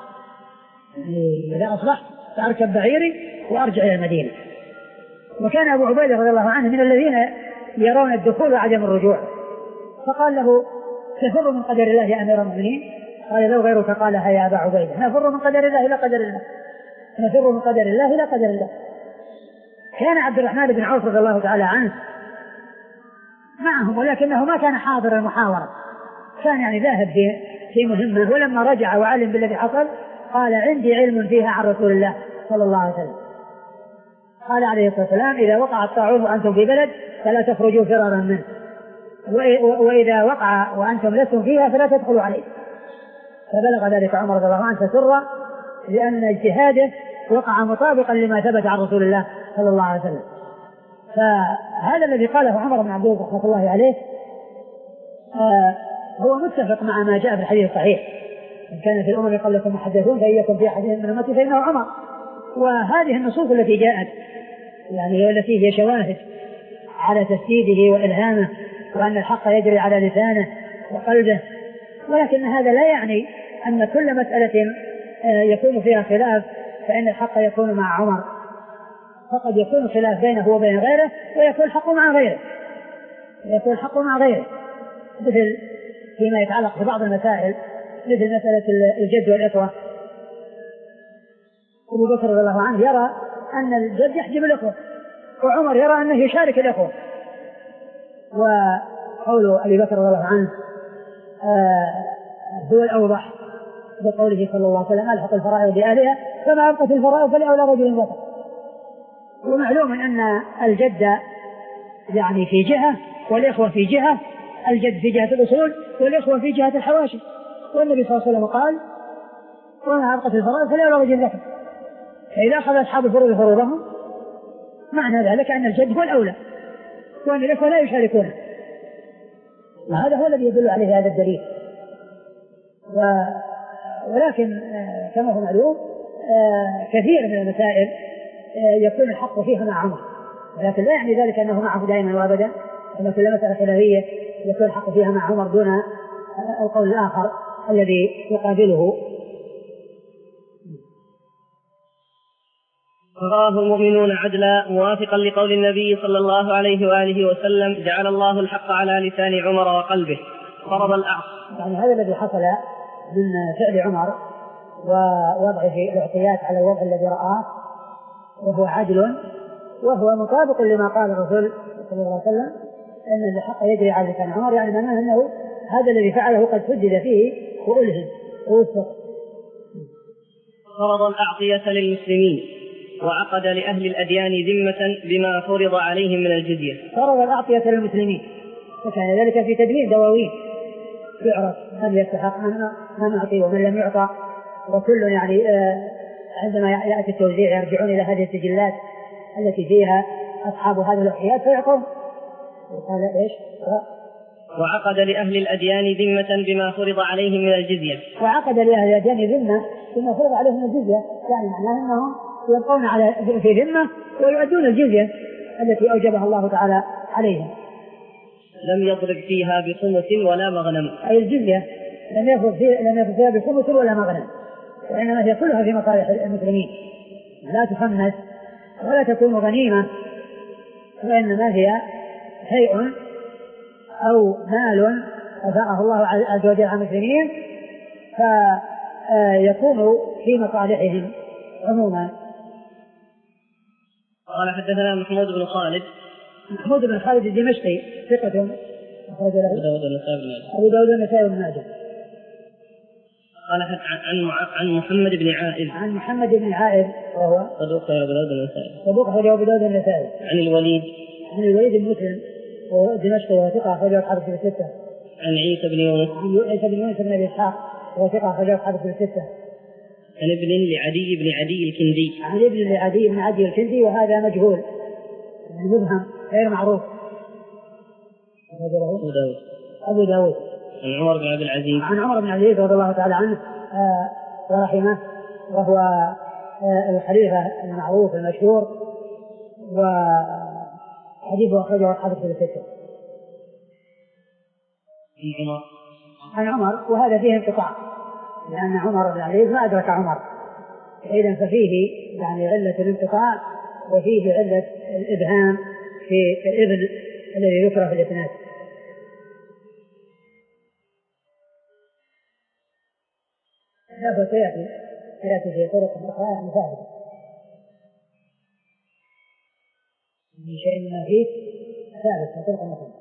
إذا أصبحت فأركب بعيري وأرجع إلى المدينة. وكان أبو عبيدة رضي الله عنه من الذين يرون الدخول وعدم الرجوع، فقال له تفر من قدر الله يا أمير المؤمنين؟ قال لو غيرك قالها يا أبا عبيدة، نفر من قدر الله إلى قدر الله، نفر من قدر الله إلى قدر الله. كان عبد الرحمن بن عوف رضي الله تعالى عنه معهم، ولكنه ما كان حاضر المحاورة، كان يعني ذاهب في في مهمة، ولما رجع وعلم بالذي حصل قال عندي علم فيها عن رسول الله صلى الله عليه وسلم. قال عليه الصلاة والسلام إذا وقع الطاعون وأنتم في بلد فلا تخرجوا فرارا منه، وإذا وقع وأنتم لستم فيها فلا تدخلوا عليه. فبلغ ذلك عمر رضي الله عنه فسر لأن اجتهاده وقع مطابقا لما ثبت عن رسول الله صلى الله عليه وسلم. فهذا الذي قاله عمر بن عبد العزيز رحمه الله عليه آه هو متفق مع ما جاء في الحديث الصحيح، إن كان في الأمم قبلكم محدثون فإن يكن في حديث من أمتي فإنه عمر. وهذه النصوص التي جاءت يعني التي هي شواهد على تسديده وإلهامه وأن الحق يجري على لسانه وقلبه، ولكن هذا لا يعني أن كل مسألة يكون فيها خلاف فإن الحق يكون مع عمر، فقد يكون خلاف بينه وبين غيره ويكون الحق مع غيره، يكون الحق مع غيره، مثل فيما يتعلق ببعض المسائل مثل مسألة الجد والإخوة. أبو بكر رضي الله عنه يرى أن الجد يحجب الإخوة، وعمر يرى أنه يشارك الإخوة. وقول أبي بكر رضي الله عنه آه هو الأوضح بقوله صلى الله عليه وسلم ألحق الفرائض بأهلها فما أبقت الفرائض فلأولى رجل ذكر. ومعلوم أن الجد يعني في جهة والإخوة في جهة، الجد في جهة الأصول والإخوة في جهة الحواشي، والنبي صلى الله عليه وسلم قال وما أبقت الفرائض فلأولى رجل ذكر. فإذا أخذ أصحاب الفروض فروضهم معنى ذلك أن الجد هو الأولى وأن الإخوة لا يشاركونه، وهذا هو الذي يدل عليه هذا الدليل. و... ولكن كما هو معلوم كثير من المسائل يكون الحق فيها مع عمر، لكن لا يعني ذلك أنه معه دائما وأبدا، أن كل مسألة خلافية يكون الحق فيها مع عمر دون القول الآخر الذي يقابله. فراه المؤمنون عدلا موافقا لقول النبي صلى الله عليه وآله وسلم جعل الله الحق على لسان عمر وقلبه فرض الأعص. يعني هذا الذي حصل من فعل عمر ووضعه الاعتياد على الوضع الذي رآه وهو عدل وهو مطابق لما قال الرسول صلى الله عليه وسلم أن الحق يجري على لسان عمر، يعني معناه أنه هذا الذي فعله قد سدد فيه وألهم ووفق. فرض الأعطية للمسلمين وعقد لأهل الأديان ذمة بما فرض عليهم من الجزية. فرض الأعطية للمسلمين، وكان ذلك في تدوين دواوين يعرف من يستحق من نعطي ومن لم يعطى، وكل يعني آه عندما يأتي التوزيع يرجعون إلى هذه السجلات التي فيها أصحاب هذه الأحياء فيعطون. قال إيش؟ وعقد لأهل الأديان ذمة بما فرض عليهم من الجزية. وعقد لأهل الأديان ذمة بما فرض عليهم من الجزية، يعني معناه أنهم يبقون على في ذمة ويؤدون الجزية التي أوجبها الله تعالى عليهم. لم يضرب فيها بخمس ولا مغنم، أي الجزية لم يفرض فيها لم يفرض فيها بخمس ولا مغنم، وإنما هي كلها في مصالح المسلمين، لا تخمس ولا تكون غنيمة، وإنما هي شيء أو مال أفاءه الله عز وجل على المسلمين فيكون في مصالحهم عموما. قال حدثنا محمود بن خالد. محمود بن خالد الدمشقي ثقة أخرج له أبو داود والنسائي وابن ماجه. قال عن عن محمد بن عائذ. عن محمد بن عائذ وهو صدوق أخرج أبو داود والنسائي. صدوق أخرج أبو داود والنسائي. عن الوليد. عن الوليد بن مسلم وهو دمشقي وهو ثقة أخرج أصحاب الكتب الستة. عن عيسى بن يونس. عن عيسى بن يونس بن أبي إسحاق وهو ثقة أخرج أصحاب الكتب الستة. عن ابن لعدي بن عدي الكندي. عن ابن لعدي بن عدي الكندي وهذا مجهول مبهم غير معروف. أبو داود. أبو داود. عن عمر بن عبد العزيز. عن عمر بن عبد العزيز رضي الله تعالى عنه آه ورحمه، وهو آه الخليفة المعروف المشهور، وحديثه أخرجه أصحاب الكتب الستة. عن عمر. عن عمر وهذا فيه انقطاع، لأن عمر بن عبد العزيز ما أدرك عمر، إذن ففيه يعني علة الانقطاع وفيه علة الإبهام في الابن الذي ذكر في الإسناد. هذا سيأتي سيأتي في طرق أخرى مثالية من شيء ما فيه ثابت في طرق أخرى.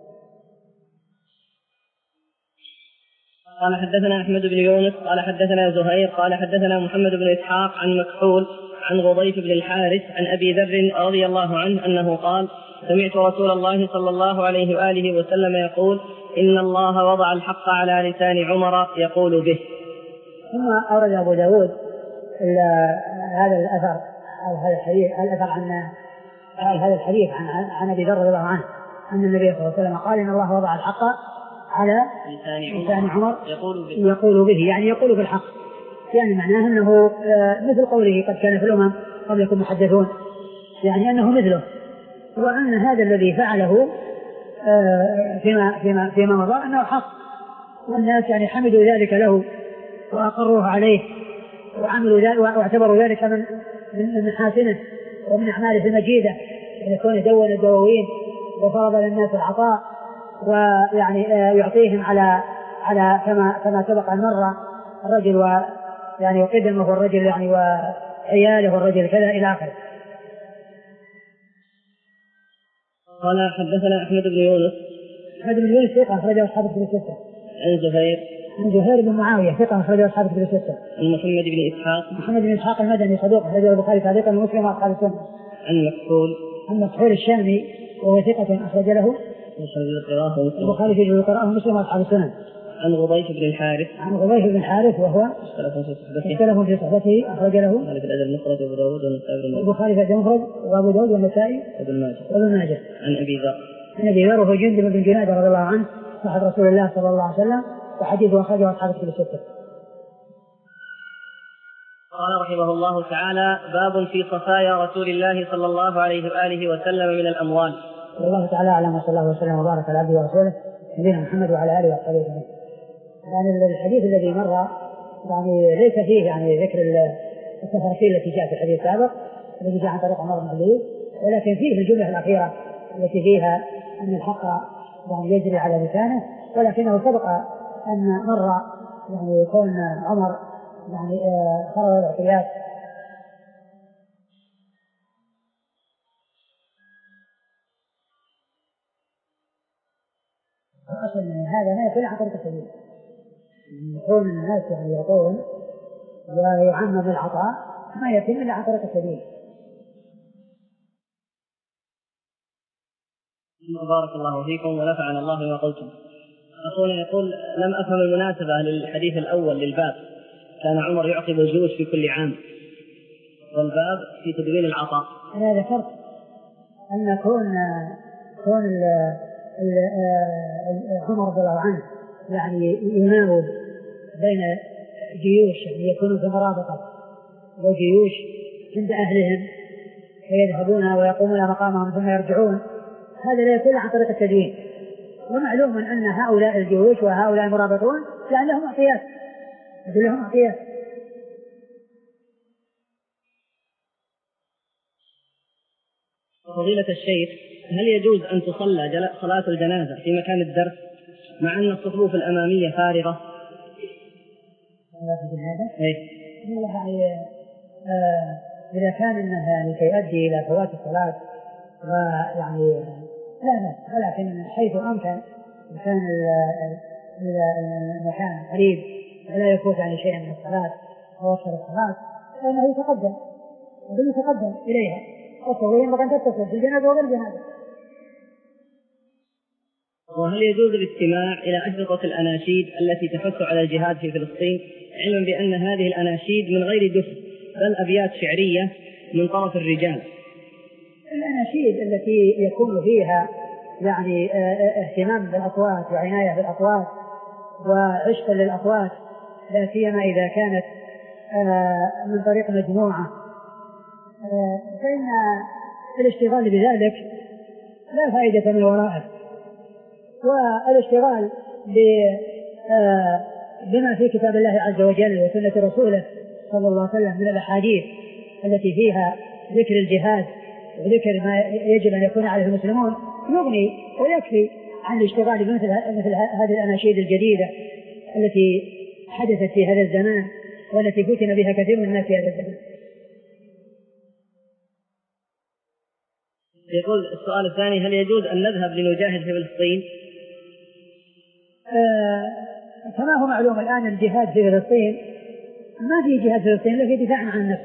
قال حدثنا أحمد بن يونس قال حدثنا زهير قال حدثنا محمد بن إسحاق عن مكحول عن غضيف بن الحارث عن أبي ذر رضي الله عنه أنه قال: سمعت رسول الله صلى الله عليه وآله وسلم يقول: إن الله وضع الحق على لسان عمر يقول به. ثم أورد أبو داود هذا الأثر أو هذا الحديث الأثر عن هذا الحديث عن عن أبي ذر رضي الله عنه أن النبي صلى الله عليه وسلم قال: إن الله وضع الحق على لسان عمر يقول به. يقول به يعني يقول بالحق، يعني معناه أنه مثل قوله: قد كان في الأمم قبلكم محدثون، يعني أنه مثله، وأن هذا الذي فعله فيما فيما فيما مضى أنه حق، والناس يعني حمدوا ذلك له وأقروه عليه وعملوا ذلك واعتبروا ذلك من من محاسنه ومن أعماله المجيدة، يعني كونه دون الدواوين وفرض للناس العطاء، ويعني يعطيهم على على كما كما سبق أن مر الرجل ويعني وقدمه الرجل يعني وعياله الرجل كذا إلى آخره. قال حدثنا أحمد بن يونس. أحمد بن يونس ثقة أخرجه أصحاب الكتب الستة. عن زهير. عن زهير بن معاوية ثقة أخرجه أصحاب الكتب الستة. عن محمد بن إسحاق. محمد بن إسحاق المدني صدوق أخرجه البخاري تعليقا ومسلم وأصحاب السنة. عن مكحول. عن مكحول الشامي وهو ثقة أخرج له البخاري في القراءة ومسلم وأصحاب السنن. عن غضيف بن الحارث. عن غضيف بن الحارث وهو اختلف في صحبته أخرج له البخاري في الأدب المفرد وأبو داود والنسائي. البخاري في الأدب المفرد وأبو داود والنسائي وابن ماجه. وابن ماجه. عن أبي ذر. عن أبي ذر وهو جندب بن جنادة رضي الله عنه صاحب رسول الله صلى الله عليه وسلم، وحديثه أخرجه أصحاب الكتب الستة. قال رحمه الله تعالى: باب في صفايا رسول الله صلى الله عليه وآله وسلم من الأموال. الله تعالى أعلم، وصلى الله وسلم وبارك على عبده ورسوله نبينا محمد وعلى آله وصحبه وسلم. يعني الحديث الذي مر يعني ليس فيه يعني ذكر التفاصيل التي جاءت في الحديث السابق الذي جاء عن طريق عمر بن عبد، ولكن فيه الجملة الأخيرة التي فيها أن الحق يعني يجري على لسانه، ولكنه سبق أن مر يعني يكون عمر يعني فرض الاعتياد أصل من هذا ما يكون عن طريق السبيل، يكون الناس يعني يعطون ويعمم العطاء ما يتم إلا عن طريق السبيل. بارك الله فيكم ونفعنا الله بما قلتم. أخونا يقول: لم أفهم المناسبة للحديث الأول للباب، كان عمر يعطي الجيوش في كل عام، والباب في تدوين العطاء. أنا ذكرت أن كون كون عمر رضي الله عنه يعني ينام بين جيوش يعني يكونوا في مرابطة وجيوش عند أهلهم فيذهبون ويقومون مقامهم ثم يرجعون، هذا لا يكون عن طريق التدوين. ومعلوم أن هؤلاء الجيوش وهؤلاء المرابطون لأن لهم أعطيات لهم أعطيات. فضيلة الشيخ، هل يجوز أن تصلى صلاة الجنازة في مكان الدرس مع أن الصفوف الأمامية فارغة؟ صلاة الجنازة؟ إيه. آه إذا كان إنها يعني سيؤدي إلى فوات الصلاة ويعني لا بأس، ولكن حيث أمكن كان المكان قريب ولا يفوت عن شيء من الصلاة أو أكثر الصلاة فإنه يتقدم وبين يتقدم إليها، والصغير ينبغي أن تتصل بالجنازة وغير الجنازة. وهل يجوز الاستماع إلى أشرطة الأناشيد التي تحث على الجهاد في فلسطين، علما بأن هذه الأناشيد من غير دف بل أبيات شعرية من طرف الرجال؟ الأناشيد التي يكون فيها يعني اهتمام بالأصوات وعناية بالأصوات وعشق للأصوات، لا سيما إذا كانت من طريق مجموعة، فإن الاشتغال بذلك لا فائدة من ورائه. والاشتغال بما في كتاب الله عز وجل وسنة رسوله صلى الله عليه وسلم من الأحاديث التي فيها ذكر الجهاد وذكر ما يجب أن يكون عليه المسلمون يغني ويكفي عن الاشتغال بمثل مثل هذه الأناشيد الجديدة التي حدثت في هذا الزمان والتي فتن بها كثير من الناس في هذا الزمان. يقول السؤال الثاني: هل يجوز أن نذهب لنجاهد في فلسطين؟ آه كما هو معلوم الآن الجهاد في فلسطين ما في جهاد في فلسطين إلا في دفاع عن النفس،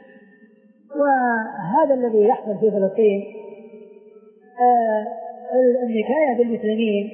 وهذا الذي يحصل في فلسطين آه النكاية بالمسلمين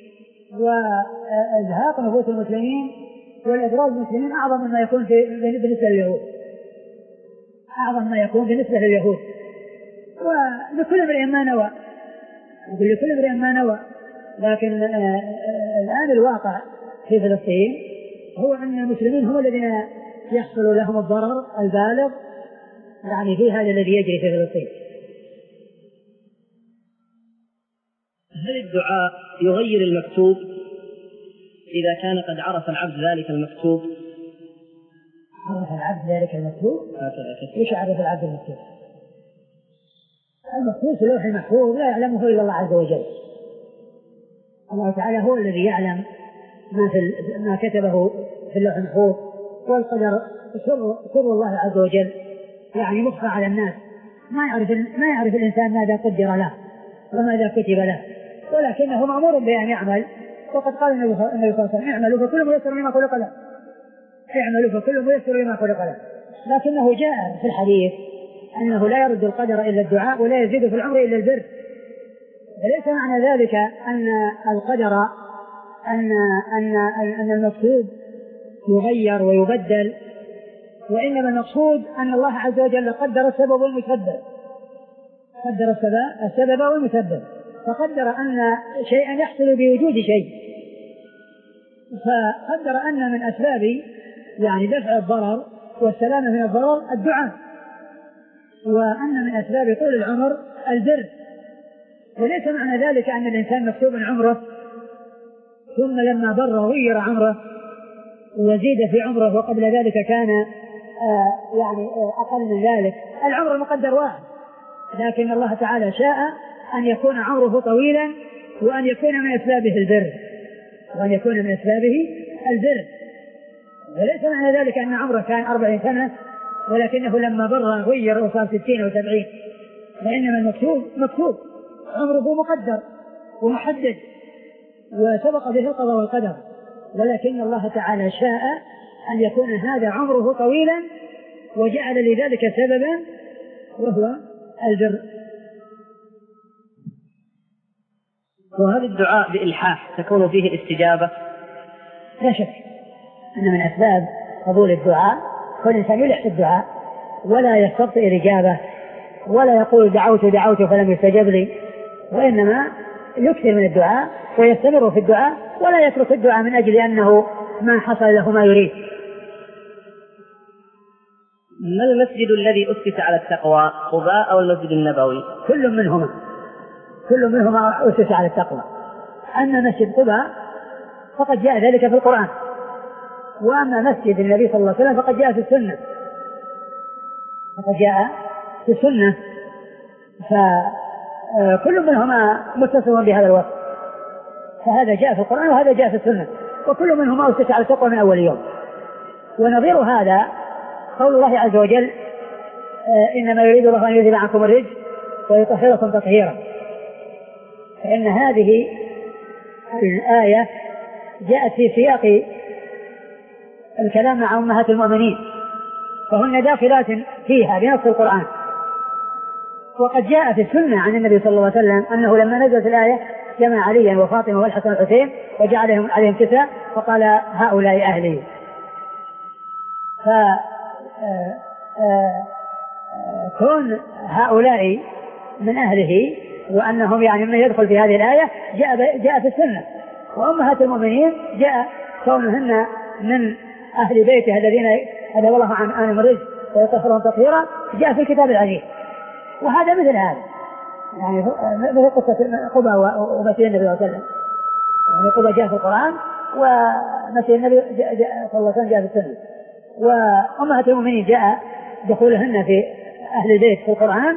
وإزهاق نفوس المسلمين والإضرار بالمسلمين أعظم مما يكون في بالنسبة لليهود، أعظم ما يكون بالنسبة لليهود. ولكل امرئ ما نوى، لكل امرئ ما نوى، لكن آه الآن الواقع في فلسطين هو أن المسلمين هم الذين يحصل لهم الضرر البالغ يعني في هذا الذي يجري في فلسطين. هل الدعاء يغير المكتوب إذا كان قد عرف العبد ذلك المكتوب؟ عرف العبد ذلك المكتوب؟ إيش عرف العبد المكتوب؟ المكتوب في اللوح المحفوظ لا يعلمه إلا الله عز وجل. الله تعالى هو الذي يعلم ما في ما كتبه في اللوح المحفوظ، والقدر سر سر الله عز وجل يعني مخفى على الناس، ما يعرف ما يعرف الإنسان ماذا قدر له وماذا كتب له، ولكنه مأمور بأن يعمل. وقد قال النبي صلى الله عليه وسلم: اعملوا فكل ميسر لما خلق له، اعملوا فكل ميسر لما خلق له. لكنه جاء في الحديث أنه لا يرد القدر إلا الدعاء ولا يزيد في العمر إلا البر. وليس معنى ذلك أن القدر أن أن أن المقصود يغير ويبدل، وإنما المقصود أن الله عز وجل قدر السبب والمسبب، قدر السبب السبب والمسبب، فقدر أن شيئا يحصل بوجود شيء، فقدر أن من أسباب يعني دفع الضرر والسلامة من الضرر الدعاء، وأن من أسباب طول العمر البر. وليس معنى ذلك أن الإنسان مكتوب عمره ثم لما بر غير عمره وزيد في عمره وقبل ذلك كان آه يعني آه أقل من ذلك. العمر المقدر واحد، لكن الله تعالى شاء أن يكون عمره طويلا وأن يكون من أسبابه البر، وأن يكون من أسبابه البر. وليس معنى ذلك أن عمره كان أربعين سنة ولكنه لما بر غير وصار ستين أو سبعين، وإنما المكتوب مكتوب عمره مقدر ومحدد وسبق به القضاء والقدر، ولكن الله تعالى شاء أن يكون هذا عمره طويلا وجعل لذلك سببا وهو البر. وهذا الدعاء بإلحاح تكون فيه الاستجابة؟ لا شك أن من أسباب قبول الدعاء كل إنسان يلح في الدعاء ولا يستبطئ الإجابة ولا يقول دعوت دعوت فلم يستجب لي، وإنما يكثر من الدعاء ويستمر في الدعاء ولا يترك الدعاء من أجل أنه ما حصل له ما يريد. ما المسجد الذي أسس على التقوى، قباء أو المسجد النبوي؟ كل منهما كل منهما أسس على التقوى. أما مسجد قباء فقد جاء ذلك في القرآن، وأما مسجد النبي صلى الله عليه وسلم فقد جاء في السنة فقد جاء في السنة فكل منهما متصف بهذا الوصف، فهذا جاء في القرآن وهذا جاء في السنة، وكل منهما أسس على التقوى من أول يوم. ونظير هذا قول الله عز وجل: إنما يريد الله أن يذهب عنكم الرجس ويطهركم تطهيرا. فإن هذه الآية جاءت في سياق الكلام مع أمهات المؤمنين، فهن داخلات فيها بنص القرآن. وقد جاء في السنة عن النبي صلى الله عليه وسلم أنه لما نزلت الآية جمع عليا وفاطمة والحسن والحسين وجعلهم عليهم كساء وقال هؤلاء أهلي. فكون هؤلاء من أهله وأنهم يعني من يدخل في هذه الآية جاء, جاء في السنة. وأمهات المؤمنين جاء كونهن من أهل بيته الذين هدى الله عن آنهم الرزق ويطهرهم تطهيرا جاء في الكتاب العزيز. وهذا مثل هذا يعني مثل قصة قبى ومسيح النبي صلى الله عليه وسلم. يعني قبى جاء في القرآن ومسيح النبي صلى الله عليه وسلم جاء في السنة. وأمهات المؤمنين جاء دخولهن في أهل البيت في القرآن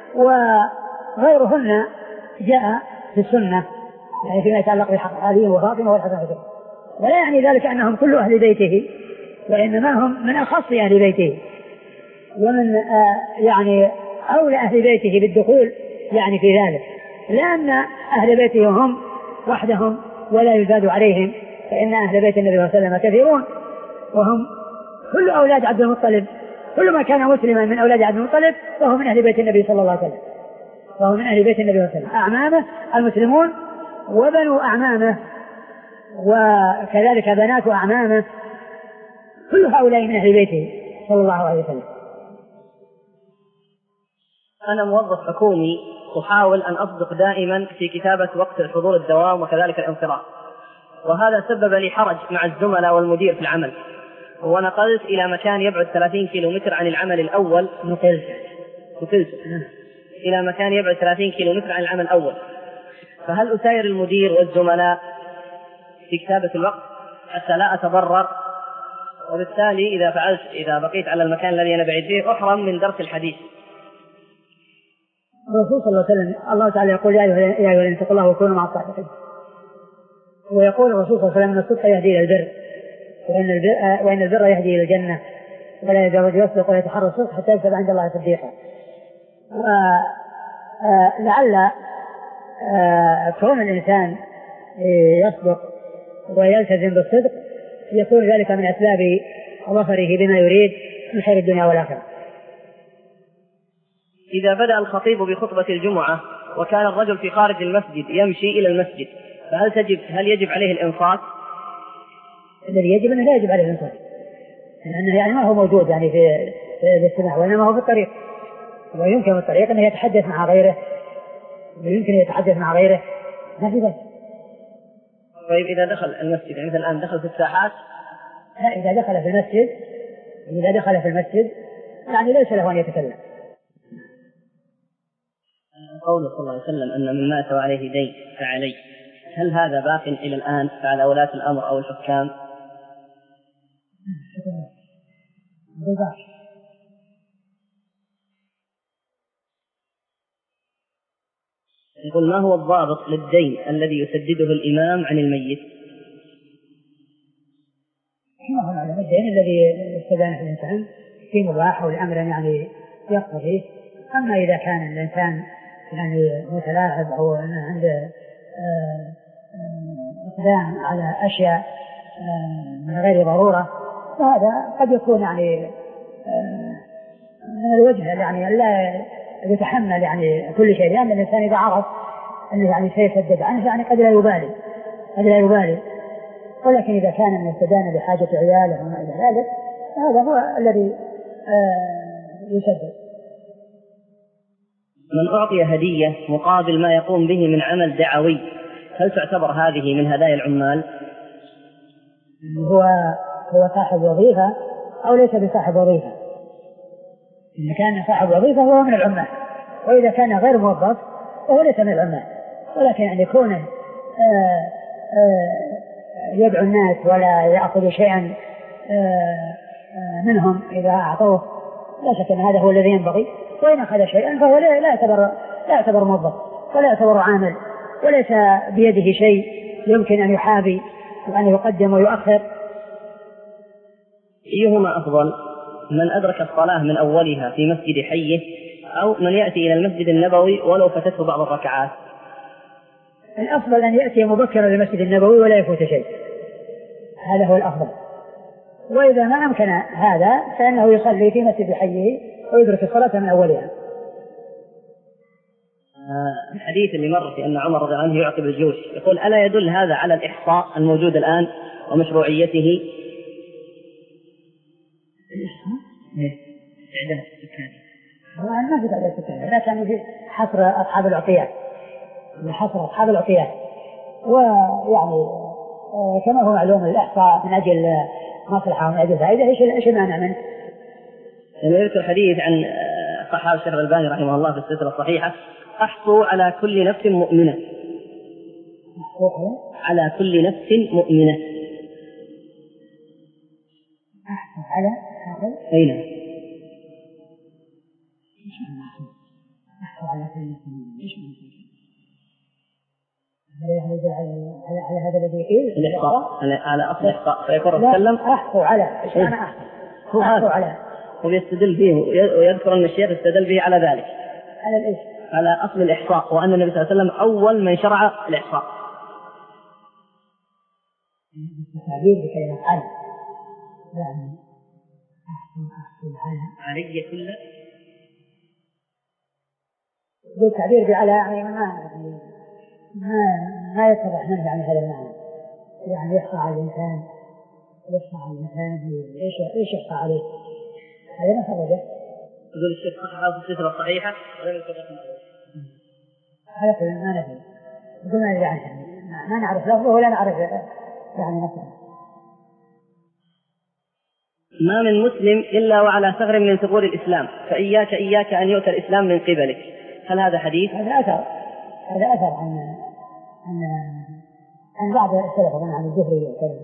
وغيرهن جاء في السنة يعني فيما يتعلق بحق علي وفاطمة والحسن والحسين. ولا يعني ذلك أنهم كل أهل بيته وإنما هم من أخص أهل بيته ومن آه يعني أولى أهل بيته بالدخول يعني في ذلك. لأن أهل بيته هم وحدهم ولا يزاد عليهم فإن أهل بيت النبي صلى الله عليه وسلم كثيرون وهم كل أولاد عبد المطلب. كل ما كان مسلما من أولاد عبد المطلب فهو من أهل بيت النبي صلى الله عليه وسلم وهو من أهل بيت النبي صلى الله عليه وسلم. أعمامه المسلمون وبنو أعمامه وكذلك بنات أعمامه كل هؤلاء من أهل بيته صلى الله عليه وسلم. أنا موظف حكومي أحاول أن أصدق دائما في كتابة وقت الحضور الدوام وكذلك الانصراف، وهذا سبب لي حرج مع الزملاء والمدير في العمل. ونقلت إلى مكان يبعد ثلاثين كيلو متر عن العمل الأول نقلت نقلت إلى مكان يبعد ثلاثين كيلو متر عن العمل الأول. فهل أساير المدير والزملاء في كتابة الوقت حتى لا أتضرر؟ وبالتالي إذا فعلت إذا بقيت على المكان الذي أنا بعيد فيه أحرم من درس الحديث. الرسول صلى الله عليه وسلم الله تعالى يقول يا أيها الذين اتقوا الله وكونوا مع الصادقين. ويقول الرسول صلى الله عليه وسلم أن الصدق يهدي إلى البر وإن البر, وإن البر يهدي إلى الجنة ولا يزال يصدق ويتحرى الصدق حتى يكتب عند الله صديقا. ولعل كون الإنسان يصدق ويلتزم بالصدق يكون ذلك من أسباب ظفره بما يريد من خير الدنيا والآخرة. إذا بدأ الخطيب بخطبة الجمعة وكان الرجل في خارج المسجد يمشي إلى المسجد فهل تجب هل يجب عليه الإنصات؟ الذي يجب أنه لا يجب عليه الإنصات لأنه يعني ما هو موجود يعني في الاستماع وإنما هو في الطريق ويمكن في الطريق أنه يتحدث مع غيره ويمكن يتحدث مع غيره ما في ذلك. طيب إذا دخل المسجد مثل الآن دخل في الساحات؟ لا إذا دخل في المسجد إذا دخل في المسجد يعني ليس له أن يتكلم. قوله صلى الله عليه وسلم أن من مات وعليه دين فعليه، هل هذا باق إلى الآن فعلى ولاة الأمر أو الحكام؟ يقول ما هو الضابط للدين الذي يسدده الإمام عن الميت؟ الدين الذي يستدانه الإنسان في مباح أو لأمر يعني يقتضيه. أما إذا كان الإنسان يعني متلاعب أو عنده إقدام على أشياء من غير ضرورة فهذا قد يكون يعني من الوجه يعني لا يتحمل يعني كل شيء لأن الإنسان إذا عرف أنه يعني سيسدد عنه يعني قد لا يبالي قد لا يبالي ولكن إذا كان من استدان لحاجة عياله وما إلى ذلك هذا هو الذي يسدد. من أعطي هدية مقابل ما يقوم به من عمل دعوي هل تعتبر هذه من هدايا العمال؟ هو هو صاحب وظيفة أو ليس بصاحب وظيفة؟ إذا كان صاحب وظيفة هو من العمال وإذا كان غير موظف فهو ليس من العمال. ولكن أن يكون يدعو الناس ولا يأخذ شيئا منهم إذا أعطوه لا شك أن هذا هو الذي ينبغي. وإن أخذ شيئا فهو لا يعتبر لا يعتبر موظف ولا يعتبر عامل وليس بيده شيء يمكن أن يحابي وأن يقدم ويؤخر. أيهما أفضل من أدرك الصلاة من أولها في مسجد حيه أو من يأتي إلى المسجد النبوي ولو فاتته بعض الركعات؟ الأفضل أن يأتي مبكرا للمسجد النبوي ولا يفوت شيء هذا هو الأفضل. وإذا ما أمكن هذا فإنه يصلي في مسجد حيه ويدرك الصلاة من أولها. الحديث اللي مر في أن عمر رضي الله عنه يعقب الجيوش، يقول ألا يدل هذا على الإحصاء الموجود الآن ومشروعيته؟ إعداد السكان ما في إعداد السكان، لكن في حصر أصحاب العطيات، حصر أصحاب العطيات. ويعني كما هو معلوم الإحصاء من أجل مصلحة ومن أجل فائدة، إيش إيش المانع منه؟ لما يذكر حديث عن صحابة الشيخ الألباني رحمه الله في السلسلة الصحيحة: أحصوا على كل نفس مؤمنة، على كل نفس مؤمنة. أحصوا على أين؟ أحصوا على كل نفس مؤمنة. إيش معنى؟ على على هذا الذي يقول الإحصاء، على على أصل الإحصاء، فيقول وسلم أحصوا على إيش أنا أحصوا هو أحصوا على ويستدل فيه ويذكر أن الشيخ استدل به على ذلك، على الإيش؟ على أصل الإحصاء، وأن النبي صلى الله عليه وسلم أول من شرع الإحصاء. التعبير بكلمة على يعني أحصوا أحصوا على علي كل بالتعبير بعلى يعني ما ما ما يتضح منه يعني هذا المعنى، يعني يحصى على الإنسان، يحصى على الإنسان إيش إيش يحصى عليه؟ هذا ما خرجه. يقول الشيخ صححه في السلسلة الصحيحة ولم يذكر رقم. هذا كله ما ندري، بدون ما يعني ما نعرف لفظه ولا نعرف يعني مثلا. ما من مسلم إلا وعلى ثغر من ثغور الإسلام، فإياك إياك أن يؤتى الإسلام من قبلك. هل هذا حديث؟ هذا أثر، هذا أثر عن عن عن بعض السلف عن الزهري وكذا،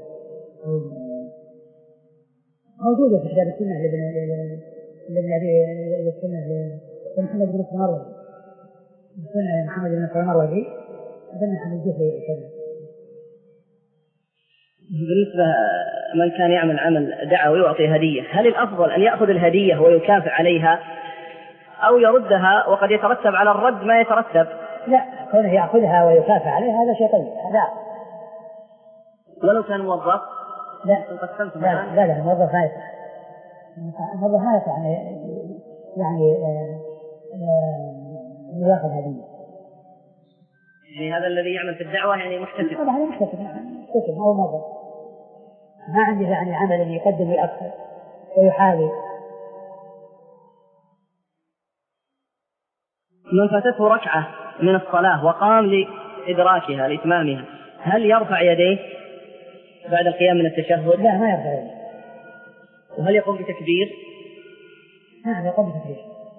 موجودة في كتاب السنة لابن أبي السنة لمحمد بن مروي، السنة محمد بن مروي أظن عن الزهري وكذا. بالنسبة من كان يعمل عمل دعوي ويعطي هدية، هل الأفضل أن يأخذ الهدية ويكافئ عليها أو يردها وقد يترتب على الرد ما يترتب؟ لا، كونه يأخذها ويكافئ عليها هذا شيء طيب. لا ولو كان موظف؟ لا لا لا, لا الموظف ما يصح، الموظف ما يصح يعني يعني آه يأخذ هدية. يعني هذا الذي يعمل في الدعوة يعني محتسب؟ هذا هذا محتسب، محتسب ما هو موظف، ما عندي يعني عمل يقدم ويأخر ويحاول. من فاتته ركعة من الصلاة وقام لإدراكها لإتمامها، هل يرفع يديه بعد القيام من التشهد؟ لا ما يرفع يديه. وهل يقوم بتكبير؟ نعم يقوم بتكبير.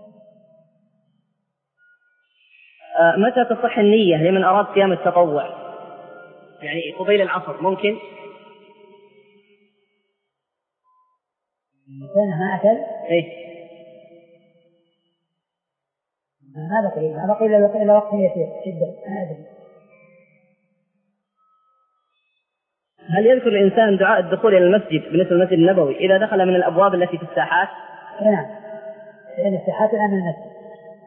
آه متى تصح النية لمن أراد قيام التطوع؟ يعني قبيل العصر ممكن؟ كان ما أكل؟ إيه ما بقي ما بقي إلا إلا وقت يسير جدا. هل يذكر الإنسان دعاء الدخول إلى المسجد بالنسبة للمسجد النبوي إذا دخل من الأبواب التي في الساحات؟ نعم، لأن الساحات الآن من المسجد.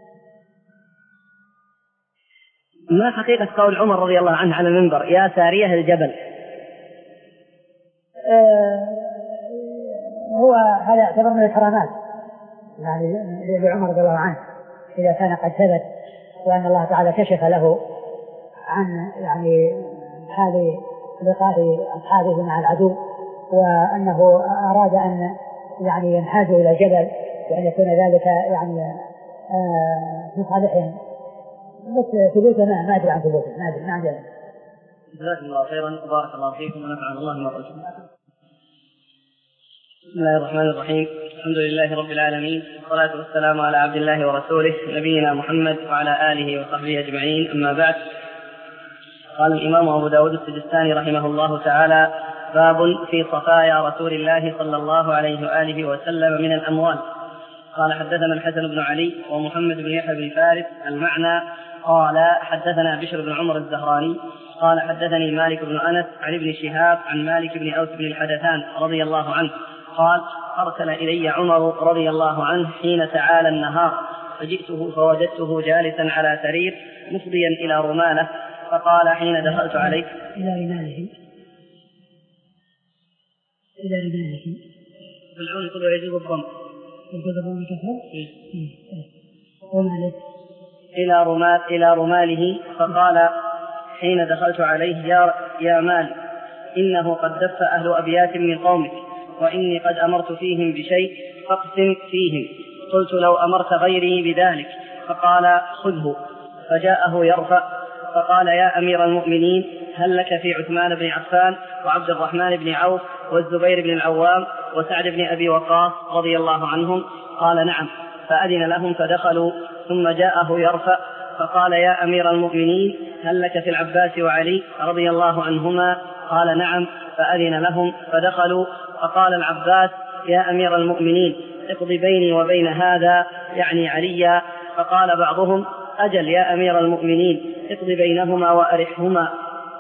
ما حقيقة قول عمر رضي الله عنه على المنبر: يا سارية الجبل؟ آه هو هذا يعتبر من الكرامات يعني لعمر رضي الله عنه، إذا كان قد ثبت وأن الله تعالى كشف له عن يعني حال لقاء أصحابه مع العدو، وأنه أراد أن يعني ينحازوا إلى جبل وأن يكون ذلك يعني آه في صالحهم، بس ثبوته ما ما أدري عن ثبوته، ما أدري ما أدري. جزاكم الله خيرا وبارك الله فيكم ونفعنا الله ما قلتم. بسم الله الرحمن الرحيم، الحمد لله رب العالمين، والصلاة والسلام على عبد الله ورسوله نبينا محمد وعلى آله وصحبه أجمعين، أما بعد. قال الإمام أبو داود السجستاني رحمه الله تعالى: باب في صفايا رسول الله صلى الله عليه وآله وسلم من الأموال. قال: حدثنا الحسن بن علي ومحمد بن يحيى بن فارس. المعنى: قال حدثنا بشر بن عمر الزهراني قال حدثني مالك بن أنس عن ابن شهاب عن مالك بن أوس بن الحدثان رضي الله عنه قال: أرسل إلي عمر رضي الله عنه حين تعالى النهار، فجئته فوجدته جالسا على سرير مفضيا إلى رمانة، فقال حين دخلت عليه: إلى رمانه إلى رمانه بالعون كله يجوز الضم يجوز الضم كثر ومالك إلى رمال إلى رماله فقال حين دخلت عليه يا, يا مال إنه قد دف أهل أبيات من قومك وإني قد أمرت فيهم بشيء فاقسم فيهم. قلت لو أمرت غيري بذلك. فقال خذه. فجاءه يرفع فقال يا أمير المؤمنين هل لك في عثمان بن عفان وعبد الرحمن بن عوف والزبير بن العوام وسعد بن أبي وقاص رضي الله عنهم؟ قال نعم. فأذن لهم فدخلوا. ثم جاءه يرفع فقال يا أمير المؤمنين هل لك في العباس وعلي رضي الله عنهما؟ قال نعم. فأذن لهم فدخلوا. فقال العباس يا أمير المؤمنين اقضي بيني وبين هذا يعني عليا. فقال بعضهم أجل يا أمير المؤمنين اقضي بينهما وأرحهما.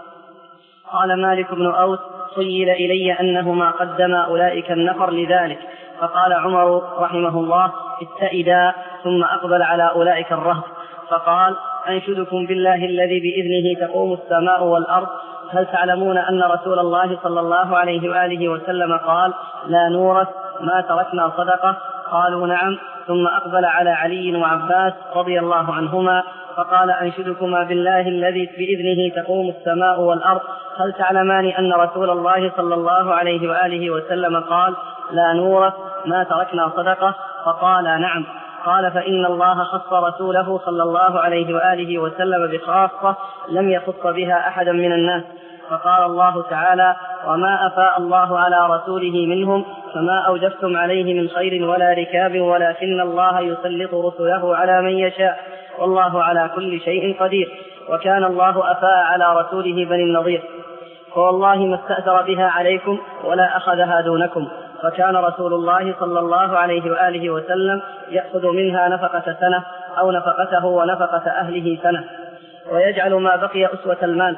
قال مالك بن أوس خيل إلي أنهما قدما أولئك النفر لذلك. فقال عمر رحمه الله استئدا ثم أقبل على أولئك الرهط فقال أنشدكم بالله الذي بإذنه تقوم السماء والأرض هل تعلمون أن رسول الله صلى الله عليه وآله وسلم قال لا نورث ما تركنا صدقة؟ قالوا نعم. ثم أقبل على علي وعباس رضي الله عنهما فقال أنشدكما بالله الذي بإذنه تقوم السماء والأرض هل تعلمان أن رسول الله صلى الله عليه وآله وسلم قال لا نورث ما تركنا صدقة؟ فقال نعم. قال فإن الله خص رسوله صلى الله عليه وآله وسلم بخاصة لم يخص بها أحدا من الناس. فقال الله تعالى وما أفاء الله على رسوله منهم فما أوجفتم عليه من خير ولا ركاب ولكن الله يسلط رسله على من يشاء والله على كل شيء قدير. وكان الله أفاء على رسوله بني النضير فوالله ما استأثر بها عليكم ولا أخذها دونكم. فكان رسول الله صلى الله عليه وآله وسلم يأخذ منها نفقة سنة أو نفقته ونفقة أهله سنة ويجعل ما بقي أسوة المال.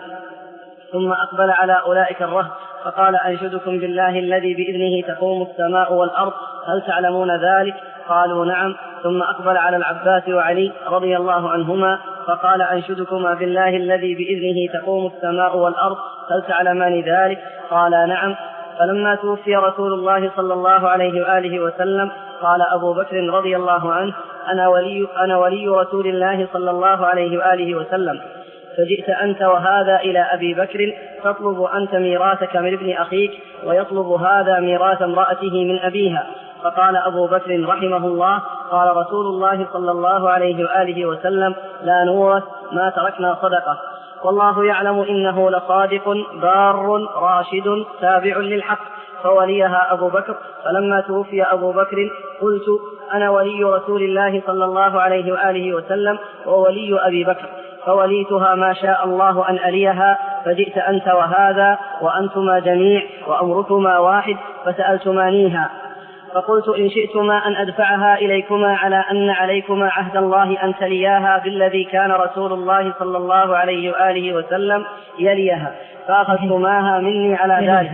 ثم أقبل على أولئك الرهط فقال أنشدكم بالله الذي بإذنه تقوم السماء والأرض هل تعلمون ذلك؟ قالوا نعم. ثم أقبل على العباس وعلي رضي الله عنهما فقال أنشدكما بالله الذي بإذنه تقوم السماء والأرض هل تعلمان ذلك؟ قال نعم. فلما توفي رسول الله صلى الله عليه وآله وسلم قال أبو بكر رضي الله عنه أنا ولي, أنا ولي رسول الله صلى الله عليه وآله وسلم فجئت أنت وهذا إلى أبي بكر تطلب أنت ميراثك من ابن أخيك ويطلب هذا ميراث امرأته من أبيها. فقال أبو بكر رحمه الله قال رسول الله صلى الله عليه وآله وسلم لا نورث ما تركنا صدقة والله يعلم إنه لصادق بار راشد تابع للحق فوليها أبو بكر. فلما توفي أبو بكر قلت أنا ولي رسول الله صلى الله عليه وآله وسلم وولي أبي بكر فوليتها ما شاء الله أن أليها فجئت أنت وهذا وأنتما جميع وأمركما واحد فسألتمانيها فقلت إن شئتما أن أدفعها إليكما على أن عليكما عهد الله أن تلياها بالذي كان رسول الله صلى الله عليه وآله وسلم يليها فأخذتماها مني على ذلك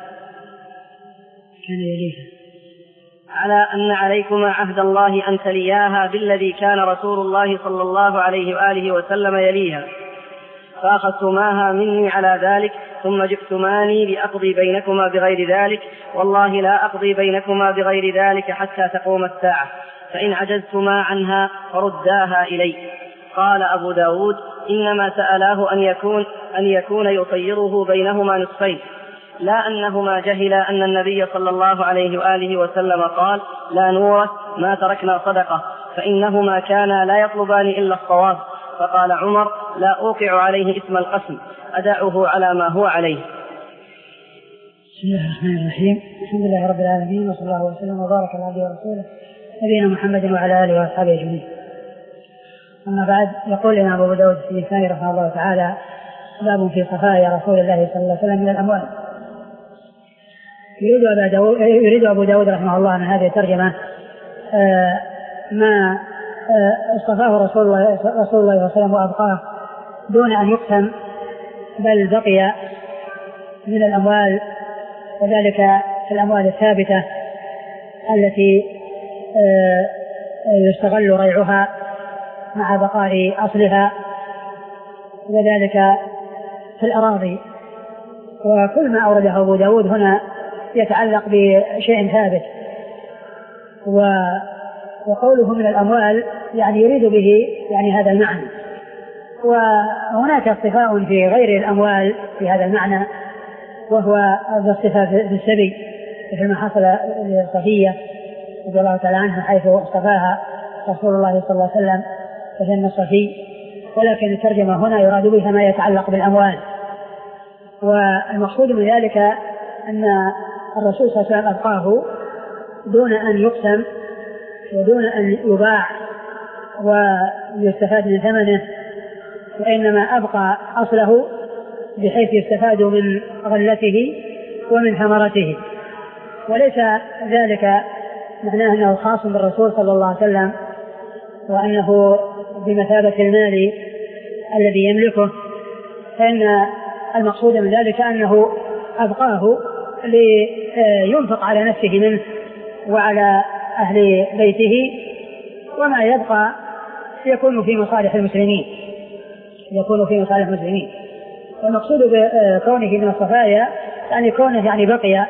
كان يليها على أن عليكما عهد الله أن تلياها بالذي كان رسول الله صلى الله عليه وآله وسلم يليها فأخذتماها مني على ذلك ثم جئتماني لأقضي بينكما بغير ذلك والله لا أقضي بينكما بغير ذلك حتى تقوم الساعة فإن عجزتما عنها فرداها إلي. قال أبو داود إنما سألاه أن يكون, أن يكون يطيره بينهما نصفين لا أنهما جهلا أن النبي صلى الله عليه وآله وسلم قال لا نورث ما تركنا صدقة فإنهما كانا لا يطلبان إلا الصواب. فقال عمر لا أوقع عليه اسم القسم أدعه على ما هو عليه. بسم الله الرحمن الرحيم الحمد لله رب العالمين وصلى الله وسلم وبارك على عبده ورسوله نبينا محمد وعلى آله وأصحابه أجمعين. أما بعد يقول لنا أبو داود السجستاني رحمه الله تعالى باب في صفايا رسول الله صلى الله عليه وسلم من الأموال. يريد أبو داود, يريد أبو داود رحمه الله أن هذه ترجمة آه ما آه اصطفاه رسول الله رسول الله صلى الله عليه وسلم وأبقاه دون أن يقسم بل بقي من الأموال وذلك في الأموال الثابتة التي آه يستغل ريعها مع بقاء أصلها وذلك في الأراضي. وكل ما أورده أبو داود هنا يتعلق بشيء ثابت. وقوله من الأموال يعني يريد به يعني هذا المعنى. وهناك اصطفاء في غير الأموال في هذا المعنى، وهو الاصطفاء بالسبي مثل ما حصل لصفية رضي الله تعالى عنها حيث اصطفاها رسول الله صلى الله عليه وسلم فجن الصفي، ولكن الترجمة هنا يراد بها ما يتعلق بالأموال. والمقصود من ذلك أن الرسول صلى الله عليه وسلم أبقاه دون أن يقسم ودون أن يباع ويستفاد من ثمنه، وإنما أبقى أصله بحيث يستفاد من غلته ومن ثمرته، وليس ذلك معناه أنه خاص بالرسول صلى الله عليه وسلم وأنه بمثابة المال الذي يملكه، فإن المقصود من ذلك أنه أبقاه لينفق على نفسه منه وعلى أهل بيته، وما يبقى يكون في مصالح المسلمين يكون في مصالح المسلمين. والمقصود بكونه من الصفايا يعني كونه يعني بقي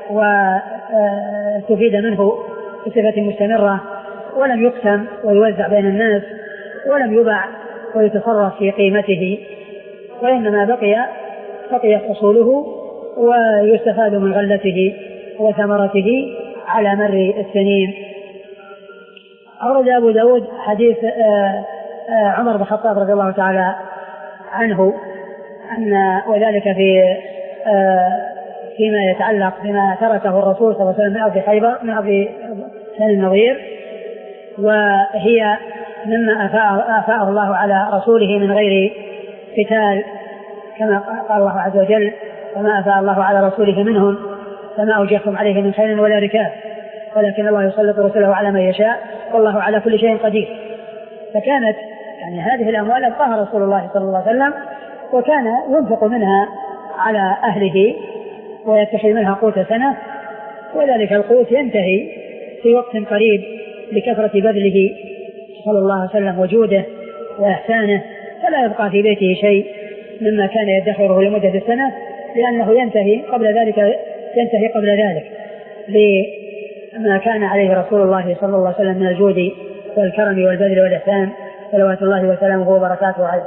واستفيد منه بصفة مستمرة، ولم يقسم ويوزع بين الناس، ولم يباع ويتصرف في قيمته، وإنما بقي بقيت أصوله ويستفاد من غلته وثمرته على مر السنين. أورد أبو داود حديث عمر بن الخطاب رضي الله تعالى عنه أن وذلك في فيما يتعلق بما تركه الرسول صلى الله عليه وسلم من أرض خيبر من أرض بني النضير، وهي مما أفاء الله على رسوله من غير قتال، كما قال الله عز وجل: وما أفاء الله على رسوله منهم فما أوجفتم عليه من خيل ولا ركاب ولكن الله يسلط رسله على من يشاء والله على كل شيء قدير. فكانت يعني هذه الأموال أبقاها رسول الله صلى الله عليه وسلم، وكان ينفق منها على أهله ويتخذ منها قوت سنة، وذلك القوت ينتهي في وقت قريب لكثرة بذله صلى الله عليه وسلم وجوده وإحسانه، فلا يبقى في بيته شيء مما كان يدخره لمدة السنة، لأنه ينتهي قبل ذلك ينتهي قبل ذلك لما كان عليه رسول الله صلى الله عليه وسلم من الجود والكرم والبذل والإحسان صلوات الله وسلامه وبركاته عليه.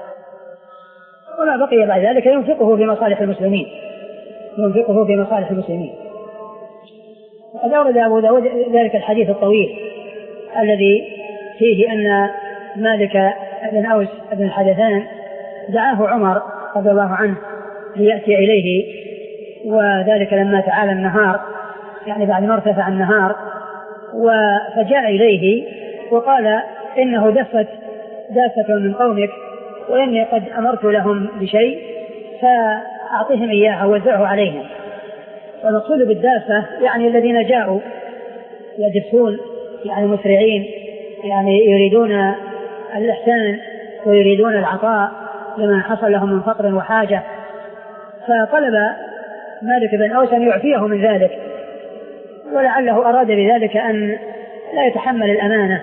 وما بقي بعد ذلك ينفقه في مصالح المسلمين ينفقه في مصالح المسلمين. وقد أورد أبو داود ذلك الحديث الطويل الذي فيه أن مالك بن أوس بن الحدثان دعاه عمر رضي الله عنه ليأتي إليه، وذلك لما تعالى النهار يعني بعد ما ارتفع النهار، فجاء إليه وقال: إنه دفت دافة من قومك وإني قد أمرت لهم بشيء فأعطيهم إياه ووزعه عليهم. والمقصود بالدافة يعني الذين جاءوا يدفون يعني مسرعين، يعني يريدون الإحسان ويريدون العطاء لما حصل لهم من فقر وحاجة، فطلب مالك بن أوس أن يعفيه من ذلك، ولعله أراد بذلك أن لا يتحمل الأمانة،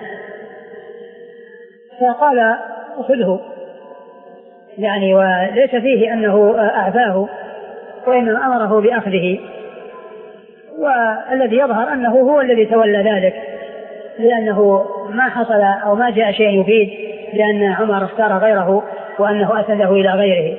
فقال: أخذه، يعني وليس فيه أنه أعفاه وإنما أمره بأخذه، والذي يظهر أنه هو الذي تولى ذلك، لأنه ما حصل أو ما جاء شيء يفيد لأن عمر اختار غيره وأنه أسنده إلى غيره.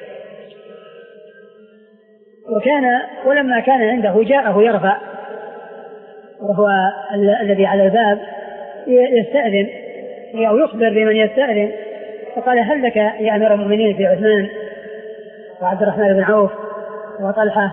وكان ولما كان عنده جاءه يرفع وهو الذي على الباب يستأذن أو يخبر بمن يستأذن، فقال: هل لك يا أمير المؤمنين في عثمان وعبد الرحمن بن عوف وطلحة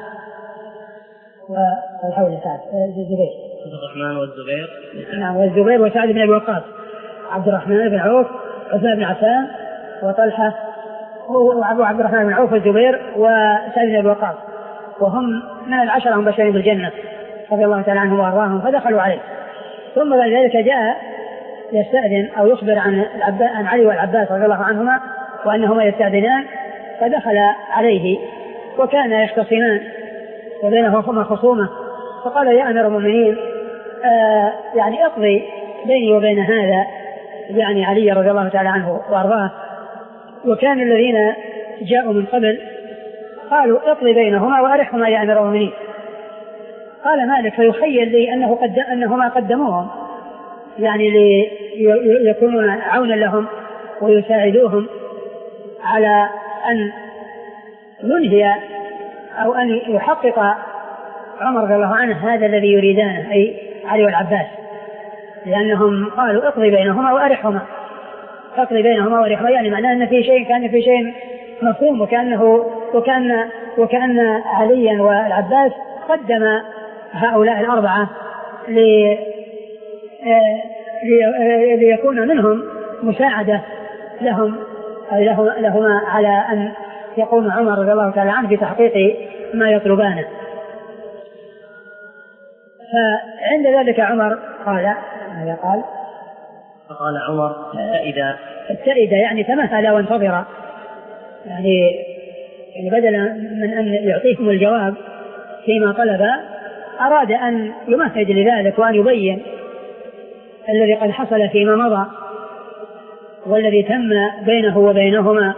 والحول سعد الزبير عبد الرحمن والزبير نعم والزبير وسعد بن أبي وقاص، عبد الرحمن بن عوف عثمان بن عفان وطلحة وعبد الرحمن بن عوف والزبير وسعد بن أبي وقاص، وهم من العشرة المبشرين بالجنة رضي الله تعالى عنهم وأرضاهم، فدخلوا عليه. ثم بعد ذلك جاء يستأذن أو يخبر عن, عن علي والعباس رضي الله عنهما وأنهما يستأذنان، فدخل عليه وكان يختصمان وبينهما خصومة، فقال: يا أمير المؤمنين آه يعني اقضي بيني وبين هذا يعني علي رضي الله تعالى عنه وأرضاه. وكان الذين جاءوا من قبل قالوا: اقضي بينهما وأرحهما يا أمير المؤمنين. قال مالك: فيخيل لي أنه قد أنهما قدموهم يعني ليكونون عونا لهم ويساعدوهم على أن ينهي أو أن يحقق عمر رضي الله عنه هذا الذي يريدانه، أي علي والعباس، لأنهم قالوا اقضي بينهما وأرحهما، اقضي بينهما وأرحهما، يعني معناه أن في شيء كان في شيء مفهوم، وكأنه وكأن وكأن عليا والعباس قدم هؤلاء الأربعة لي ليكون منهم مساعدة لهم لهما على أن يقوم عمر رضي الله تعالى عنه بتحقيق ما يطلبانه. فعند ذلك عمر قال ماذا قال؟ فقال عمر ابتئد ابتئد يعني تمهل وانتظر، يعني يعني بدلا من أن يعطيهم الجواب فيما طلب أراد أن يمهد لذلك وأن يبين الذي قد حصل فيما مضى والذي تم بينه وبينهما.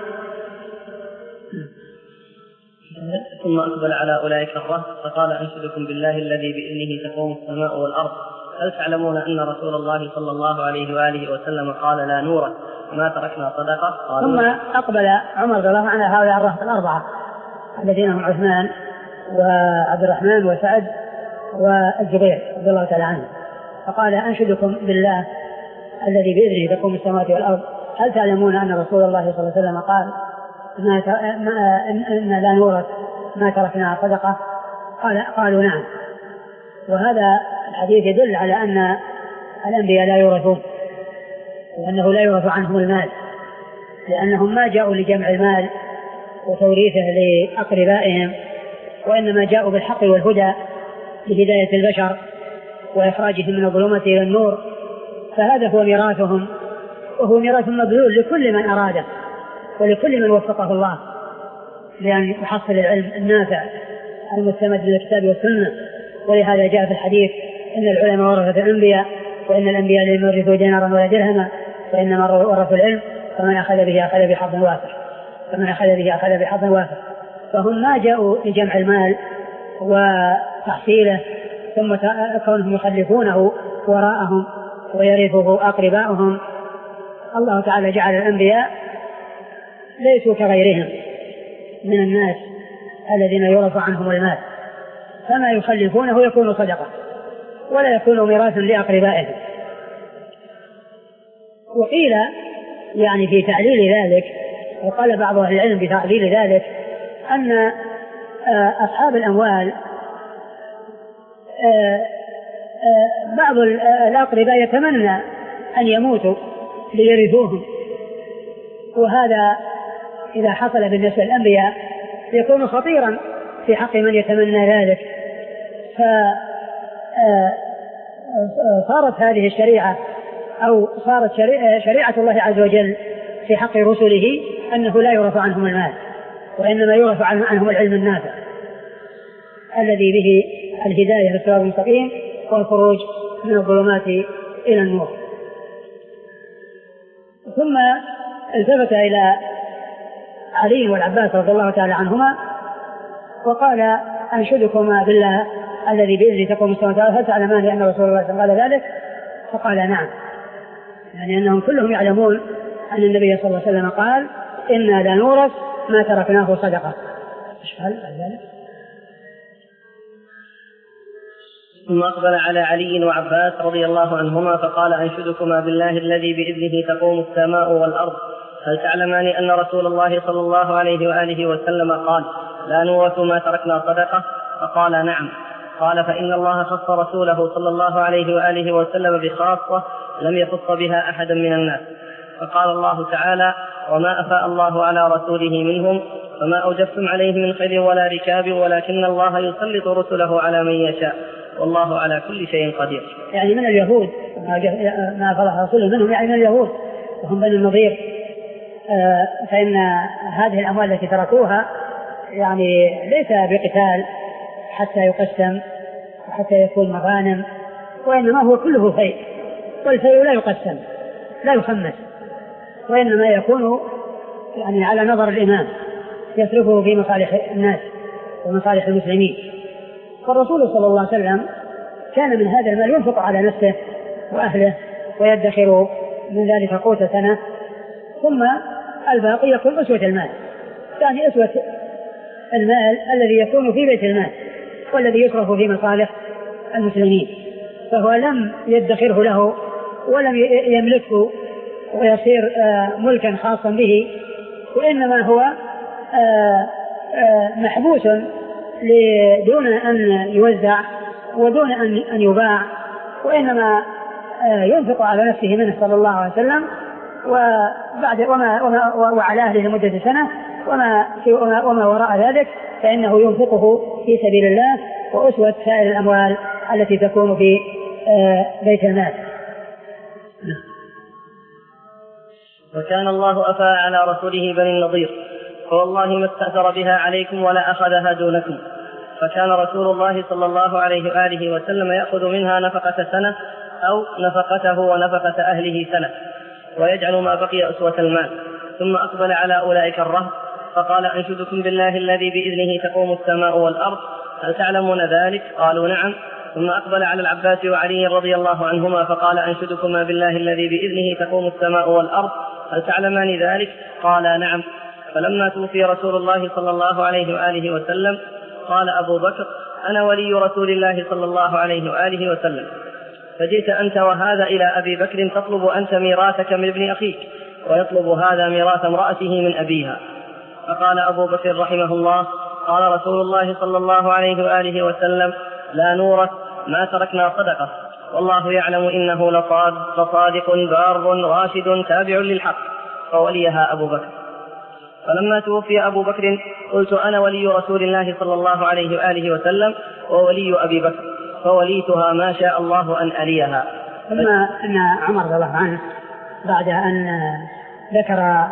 ثم أقبل على أولئك الرهط فقال أنشدكم بالله الذي بإذنه تقوم السماء والأرض، هل تعلمون أن رسول الله صلى الله عليه وآله وسلم قال لا نورث ما تركنا صدقة؟ ثم أقبل عمر رضي الله عنه هؤلاء الرهط الأربعة الذين هم عثمان وعبد الرحمن وسعد والزبير رضي الله تعالى عنه، فقال أنشدكم بالله الذي بإذنه تقوم السماوات والأرض، هل تعلمون أن رسول الله صلى الله عليه وسلم قال ما ت... ما... إن لا نورث ما تركنا صدقة؟ قال قالوا نعم. وهذا الحديث يدل على أن الأنبياء لا يورثون، وأنه لا يورث عنهم المال، لأنهم ما جاءوا لجمع المال وتوريثه لأقربائهم، وإنما جاءوا بالحق والهدى لهداية البشر وإخراجهم من الظلمات إلى النور، فهذا هو ميراثهم، وهو ميراث مبذول لكل من أراده ولكل من وفقه الله لأن يحصل العلم النافع المستمد للكتاب والسنة. ولهذا جاء في الحديث إن العلماء ورثة الأنبياء، وإن الأنبياء لم يورثوا دينارا ولا درهما، وإنما ورثوا العلم، فمن أخذ به أخذ بحظ وافر فمن أخذ به أخذ بحظ وافر فهم ما جاءوا لجمع المال وتحصيله ثم كونهم يخلفونه وراءهم ويرثه أقرباؤهم. الله تعالى جعل الأنبياء ليسوا كغيرهم من الناس الذين يورث عنهم المال، فما يخلفونه يكون صدقة ولا يكون ميراثا لأقربائهم. وقيل يعني في تعليل ذلك، وقال بعض أهل العلم بتعليل ذلك، أن أصحاب الأموال بعض الأقرباء يتمنى أن يموتوا ليرثوهم، وهذا إذا حصل بالنسبة للأنبياء يكون خطيرا في حق من يتمنى ذلك. فصارت هذه الشريعة أو صارت شريعة الله عز وجل في حق رسله أنه لا يورث عنهم المال، وإنما يورث عنهم العلم النافع الذي به الهداية للصراط المستقيم والخروج من الظلمات إلى النور. ثم التفت إلى علي والعباس رضي الله تعالى عنهما وقال أنشدكما بالله الذي بإذنه تقوم السماوات والأرض، هل تعلمان أن رسول الله صلى الله عليه وسلم قال ذلك؟ فقال نعم، يعني أنهم كلهم يعلمون أن النبي صلى الله عليه وسلم قال إنا لا نورث ما تركناه صدقة. ثم أقبل على علي وعباس رضي الله عنهما فقال أنشدكما بالله الذي بإذنه تقوم السماء والأرض، هل تعلمان أن رسول الله صلى الله عليه وآله وسلم قال لا نورث ما تركنا صدقة؟ فقال نعم. قال فإن الله خص رسوله صلى الله عليه وآله وسلم بخاصة لم يخص بها أحدا من الناس. فقال الله تعالى وما أفاء الله على رسوله منهم فما أوجفتم عليه من خيل ولا ركاب ولكن الله يسلط رسله على من يشاء والله على كل شيء قدير. يعني من اليهود ما أفاء رسوله منهم، يعني من اليهود وهم بني النضير، فإن هذه الأموال التي تركوها يعني ليس بقتال حتى يقسم وحتى يكون مغانم، وإنما هو كله فيء، والفيء لا يقسم لا يخمس، وإنما يكون يعني على نظر الإمام يصرفه في مصالح الناس ومصالح المسلمين. فالرسول صلى الله عليه وسلم كان من هذا المال ينفق على نفسه وأهله ويدخر من ذلك قوت سنة، ثم الباقي يكون أسوة المال، يعني أسوة المال الذي يكون في بيت المال والذي يصرف في مصالح المسلمين، فهو لم يدخره له ولم يملكه ويصير ملكا خاصا به، وإنما هو محبوس دون أن يوزع ودون أن يباع، وإنما ينفق على نفسه منه صلى الله عليه وسلم وبعد وما وما وعلى أهله لمدة سنة، وما وما وراء ذلك فإنه ينفقه في سبيل الله وأسوة سائر الأموال التي تكون في بيت المال. وكان الله أفاء على رسوله بني النضير، فوالله ما استأثر بها عليكم ولا أخذها دونكم، فكان رسول الله صلى الله عليه وآله وسلم يأخذ منها نفقة سنة أو نفقته ونفقة أهله سنة، ويجعل ما بقي أسوة المال. ثم أقبل على أولئك الرهط فقال: أنشدكم بالله الذي بإذنه تقوم السماء والأرض، هل تعلمون ذلك؟ قالوا: نعم. ثم أقبل على العباس وعلي رضي الله عنهما فقال: أنشدكما بالله الذي بإذنه تقوم السماء والأرض، هل تعلمان ذلك؟ قالا: نعم. فلما توفي رسول الله صلى الله عليه وآله وسلم قال أبو بكر: أنا ولي رسول الله صلى الله عليه وآله وسلم، فجئت أنت وهذا إلى أبي بكر تطلب أنت ميراثك من ابن أخيك، ويطلب هذا ميراث امرأته من أبيها. فقال أبو بكر رحمه الله: قال رسول الله صلى الله عليه وآله وسلم: لا نورث ما تركنا صدقة، والله يعلم إنه لصادق بار راشد تابع للحق، فوليها أبو بكر. فلما توفي أبو بكر قلت: أنا ولي رسول الله صلى الله عليه وآله وسلم وولي أبي بكر، فوليتها ما شاء الله أن أليها. ثم أن عمر رضي الله عنه بعد أن ذكر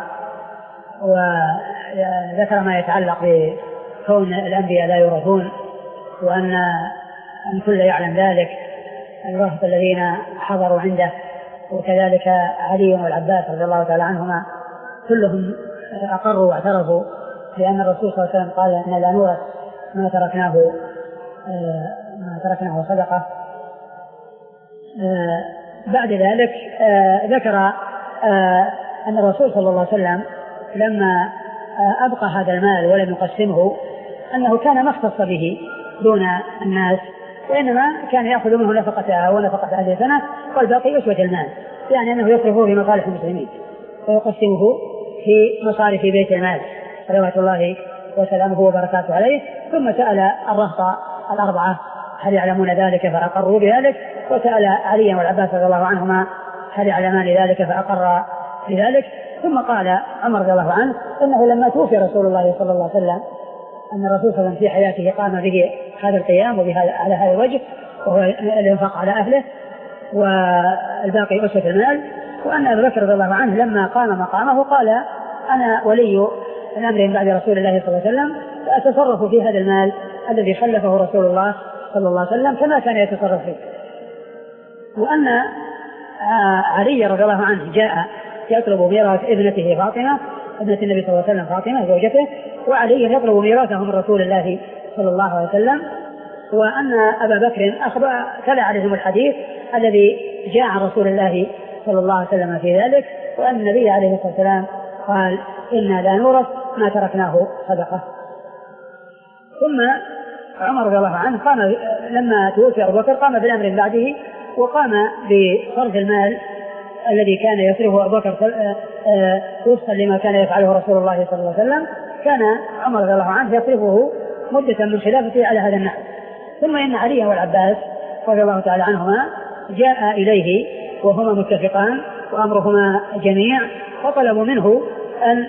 وذكر ما يتعلق بكون الأنبياء لا يورثون، وأن الكل يعلم ذلك، الرهط الذين حضروا عنده وكذلك علي والعباس رضي الله تعالى عنهما كلهم أقروا واعترفوا بأن الرسول صلى الله عليه وسلم قال: إن لا نورث ما تركناه ما تركناه صدقة. بعد ذلك ذكر أن الرسول صلى الله عليه وسلم لما أبقى هذا المال ولم يقسمه أنه كان مختص به دون الناس، وإنما كان يأخذ منه نفقتها ونفقة هذه السنة والباقي أسوة المال، يعني أنه يصرفه في مصالح المسلمين ويقسمه في مصارف بيت المال صلوات الله وسلامه وبركاته عليه. ثم سأل الرهط الأربعة: هل يعلمون ذلك؟ فأقروا بذلك. وسأل علي والعباس رضي الله عنهما: هل يعلمان ذلك؟ فأقر بذلك. ثم قال عمر رضي الله عنه أنه لما توفي رسول الله صلى الله عليه وسلم أن الرسول صلى الله عليه وسلم في حياته قام به هذا القيام وبهذا على هذا الوجه، وهو الإنفاق على أهله والباقي أسوة المال، وأن أبي بكر رضي الله عنه لما قام مقامه قال: أنا ولي الأمر بعد رسول الله صلى الله عليه وسلم، فأتصرف في هذا المال الذي خلفه رسول الله صلى الله عليه وسلم كما كان يتصرف فيه. وأن علي رضي الله عنه جاء يطلب ميراث ابنته فاطمة ابنة النبي صلى الله عليه وسلم فاطمة زوجته، وعلي يطلب ميراثه من رسول الله صلى الله عليه وسلم، وأن أبا بكر أخبر تلا عليهم الحديث الذي جاء عن رسول الله صلى الله عليه وسلم في ذلك، وأن النبي عليه الصلاة والسلام قال: إنا لا نورث ما تركناه صدقة. ثم عمر رضي الله عنه قام لما توفي أبو بكر قام بالأمر بعده، وقام بصرف المال الذي كان يصرفه أبو بكر وفقا لما كان يفعله رسول الله صلى الله عليه وسلم، كان عمر رضي الله عنه يصرفه مدة من خلافته على هذا النحو. ثم إن علي والعباس رضي الله تعالى عنهما جاء إليه وهما متفقان وأمرهما جميع، وطلبوا منه أن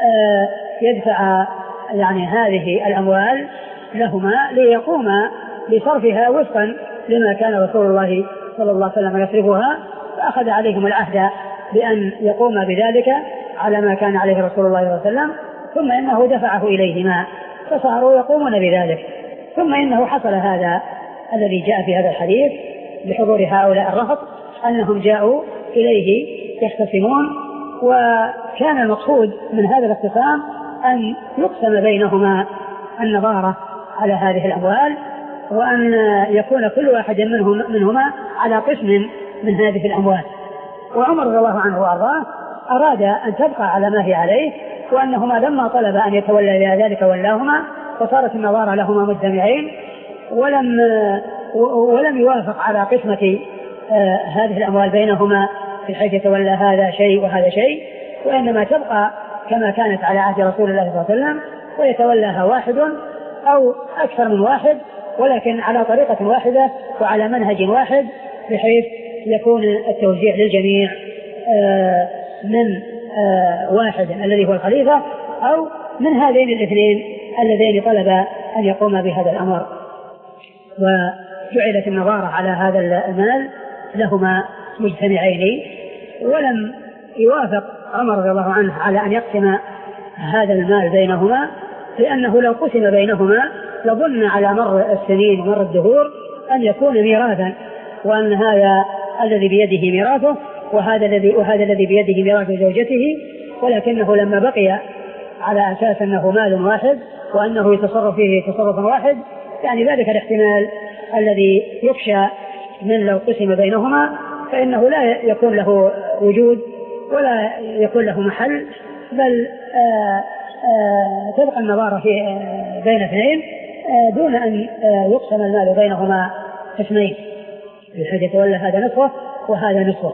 يدفع يعني هذه الأموال لهما ليقوم بصرفها وفقا لما كان رسول الله صلى الله عليه وسلم يصرفها، فأخذ عليهم العهد بأن يقوم بذلك على ما كان عليه رسول الله صلى الله عليه وسلم، ثم إنه دفعه إليهما فصاروا يقومون بذلك. ثم إنه حصل هذا الذي جاء في هذا الحديث بحضور هؤلاء الرهط أنهم جاءوا إليه يختصمون، وكان المقصود من هذا الاختصام أن يقسم بينهما النظارة على هذه الأموال، وأن يكون كل واحد منهم منهما على قسم من هذه الأموال، وعمر رضي الله عنه وأرضاه أراد أن تبقى على ما هي عليه، وأنهما لما طلب أن يتولى ذلك ولاهما، فصارت النظارة لهما مجتمعين، ولم ولم يوافق على قسمة آه هذه الأموال بينهما بحيث يتولى هذا شيء وهذا شيء، وإنما تبقى كما كانت على عهد رسول الله صلى الله عليه وسلم، ويتولاها واحد أو أكثر من واحد، ولكن على طريقة واحدة وعلى منهج واحد، بحيث يكون التوزيع للجميع آه من آه واحد الذي هو الخليفة، أو من هذين الاثنين اللذين طلب أن يقوم بهذا الأمر. وجعلت النظارة على هذا المال لهما مجتمعين، ولم يوافق عمر رضي الله عنه على أن يقسم هذا المال بينهما، لأنه لو قسم بينهما لظن على مر السنين ومر الدهور أن يكون ميراثا، وأن هذا الذي بيده ميراثه وهذا الذي وهذا الذي بيده ميراث زوجته، ولكنه لما بقي على أساس أنه مال واحد وأنه يتصرف فيه تصرفا واحد، يعني ذلك الاحتمال الذي يخشى من لو قسم بينهما، فإنه لا يكون له وجود ولا يكون له محل، بل آآ آآ تبقى النظارة في بين اثنين دون أن يقسم المال بينهما قسمين، بحيث يتولى هذا نصفه وهذا نصفه.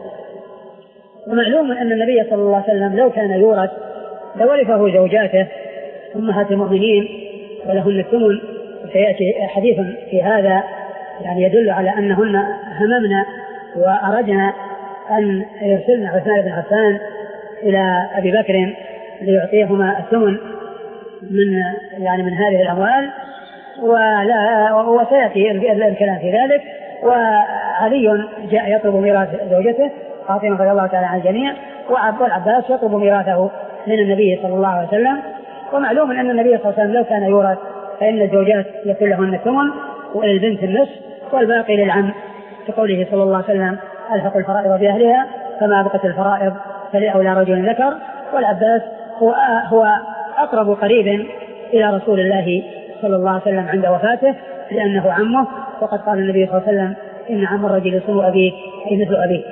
ومعلوم أن النبي صلى الله عليه وسلم لو كان يورث لورثه زوجاته أمهات المؤمنين ولهن الثمن، وسيأتي حديث في هذا يعني يدل على أنهن هممنا وأردنا أن يرسلن عثمان بن عفان إلى أبي بكر ليعطيهما الثمن من يعني من هذه الأموال، ولا وسيأتي الكلام في ذلك. وعلي جاء يطلب ميراث زوجته فاطمة رضي الله تعالى عن الجميع، والعباس يطلب ميراثه من النبي صلى الله عليه وسلم. ومعلوم أن النبي صلى الله عليه وسلم لو كان يورث فإن الزوجات يكون لهن الثمن وللبنت النصف والباقي للعم، كقوله صلى الله عليه وسلم ألحق الفرائض بأهلها فما بقت الفرائض فلأولى رجل ذكر. والعباس هو هو أقرب قريب إلى رسول الله صلى الله عليه وسلم عند وفاته، لأنه عمه، وقد قال النبي صلى الله عليه وسلم إن عم الرجل يصم أبيه أي مثل أبيه.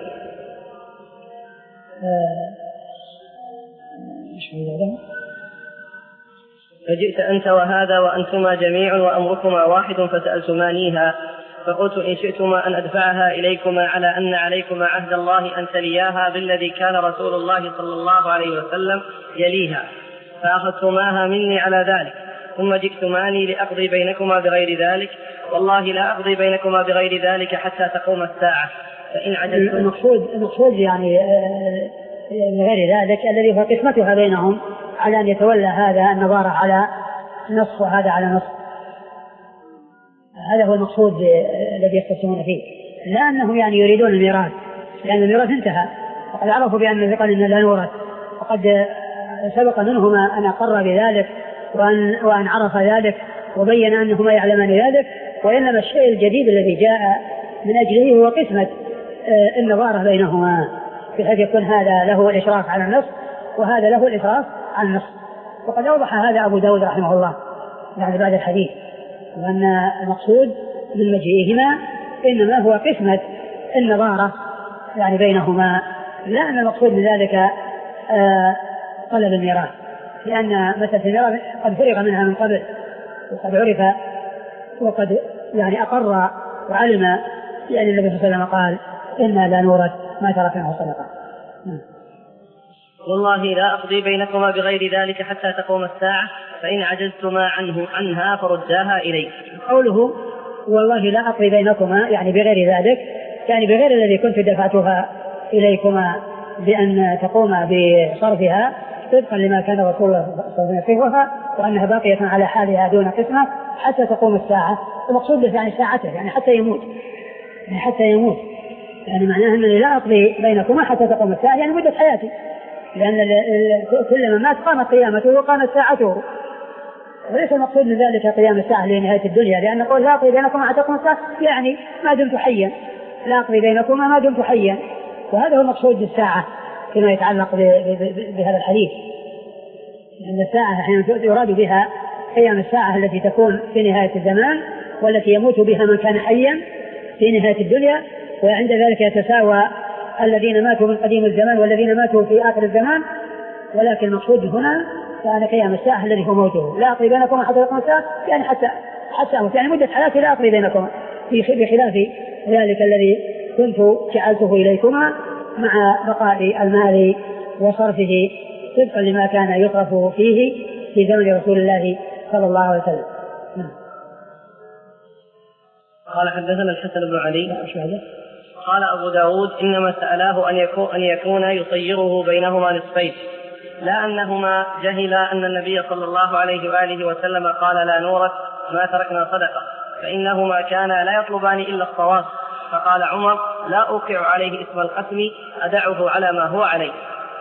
فجئت أنت وهذا وأنتما جميع وأمركما واحد فسألتمانيها، فقلت إن شئتما أن أدفعها إليكما على أن عليكما عهد الله أن تلياها بالذي كان رسول الله صلى الله عليه وسلم يليها، فأخذتماها مني على ذلك، ثم جئتماني لأقضي بينكما بغير ذلك، والله لا أقضي بينكما بغير ذلك حتى تقوم الساعة. فإن عجلتم. المقصود المقصود يعني غير ذلك الذي هو قسمتها بينهم على أن يتولى هذا النظارة على نصف وهذا على نصف، هذا هو المقصود الذي يختصمون فيه، لا أنهم يعني يريدون الميراث، لأن الميراث انتهى وقد عرفوا بأن قال إن لا نورث، وقد سبق منهما أن أقر بذلك وأن, وأن عرف ذلك وبين أنهما يعلمان ذلك. وإنما الشيء الجديد الذي جاء من أجله هو قسمة النظارة بينهما، بحيث يكون هذا له الإشراف على النصف وهذا له الإشراف على النصف. وقد أوضح هذا أبو داود رحمه الله يعني بعد الحديث، وأن المقصود من مجيئهما إنما هو قسمة النظارة يعني بينهما، لا أن المقصود من ذلك آه طلب الميراث، لأن مسألة الميراث قد فرغ منها من قبل، وقد عرف وقد يعني أقر وعلم، يعني النبي صلى الله عليه وسلم قال إنا لا نورث ما تركناه صدقة. والله لا أقضي بينكما بغير ذلك حتى تقوم الساعة، فإن عجزتما عنه عنها فرداها إلي. قوله والله لا أقضي بينكما يعني بغير ذلك، يعني بغير الذي كنت دفعتها إليكما بأن تقوم بصرفها طبقا لما كان رسول الله صلى الله عليه وسلم يصرفها، وأنها باقية على حالها دون قسمة حتى تقوم الساعة. المقصود به يعني ساعته، يعني حتى يموت، يعني حتى يموت، يعني معناه أنني لا أقضي بينكما حتى تقوم الساعة، يعني مدة حياتي، لأن كل من مات قامت قيامته وقامت ساعته، وليس المقصود من ذلك قيام الساعة لنهاية الدنيا، لأن قول لا أقضي بينكما حتى تقوم الساعة يعني ما دمت حيا، لا أقضي بينكما ما دمت حيا، وهذا هو المقصود بالساعة فيما يتعلق بهذا الحديث، لأن الساعة أحيانا يراد بها قيام الساعة التي تكون في نهاية الزمان والتي يموت بها من كان حيا في نهاية الدنيا، وعند ذلك يتساوى الذين ماتوا من قديم الزمان والذين ماتوا في آخر الزمان، ولكن المقصود هنا كان قيام الساعة الذي هو موته. لا أقضي بينكم حتى تقوم الساعة، يعني حتى حتى أموت، يعني مدة حياتي لا أقضي بينكم، بخلاف ذلك الذي كنت جعلته إليكما مع بقاء المال وصرفه طبقا لما كان يصرف فيه في زمن رسول الله صلى الله عليه وسلم. قال حدثنا الحسن بن علي قال أبو داود إنما سألاه أن يكون, أن يكون يصيره بينهما نصفين، لا أنهما جهلا أن النبي صلى الله عليه وآله وسلم قال لا نورث ما تركنا صدقة، فإنهما كانا لا يطلبان إلا الصواب. فقال عمر لا أوقع عليه اسم القسم، أدعه على ما هو عليه.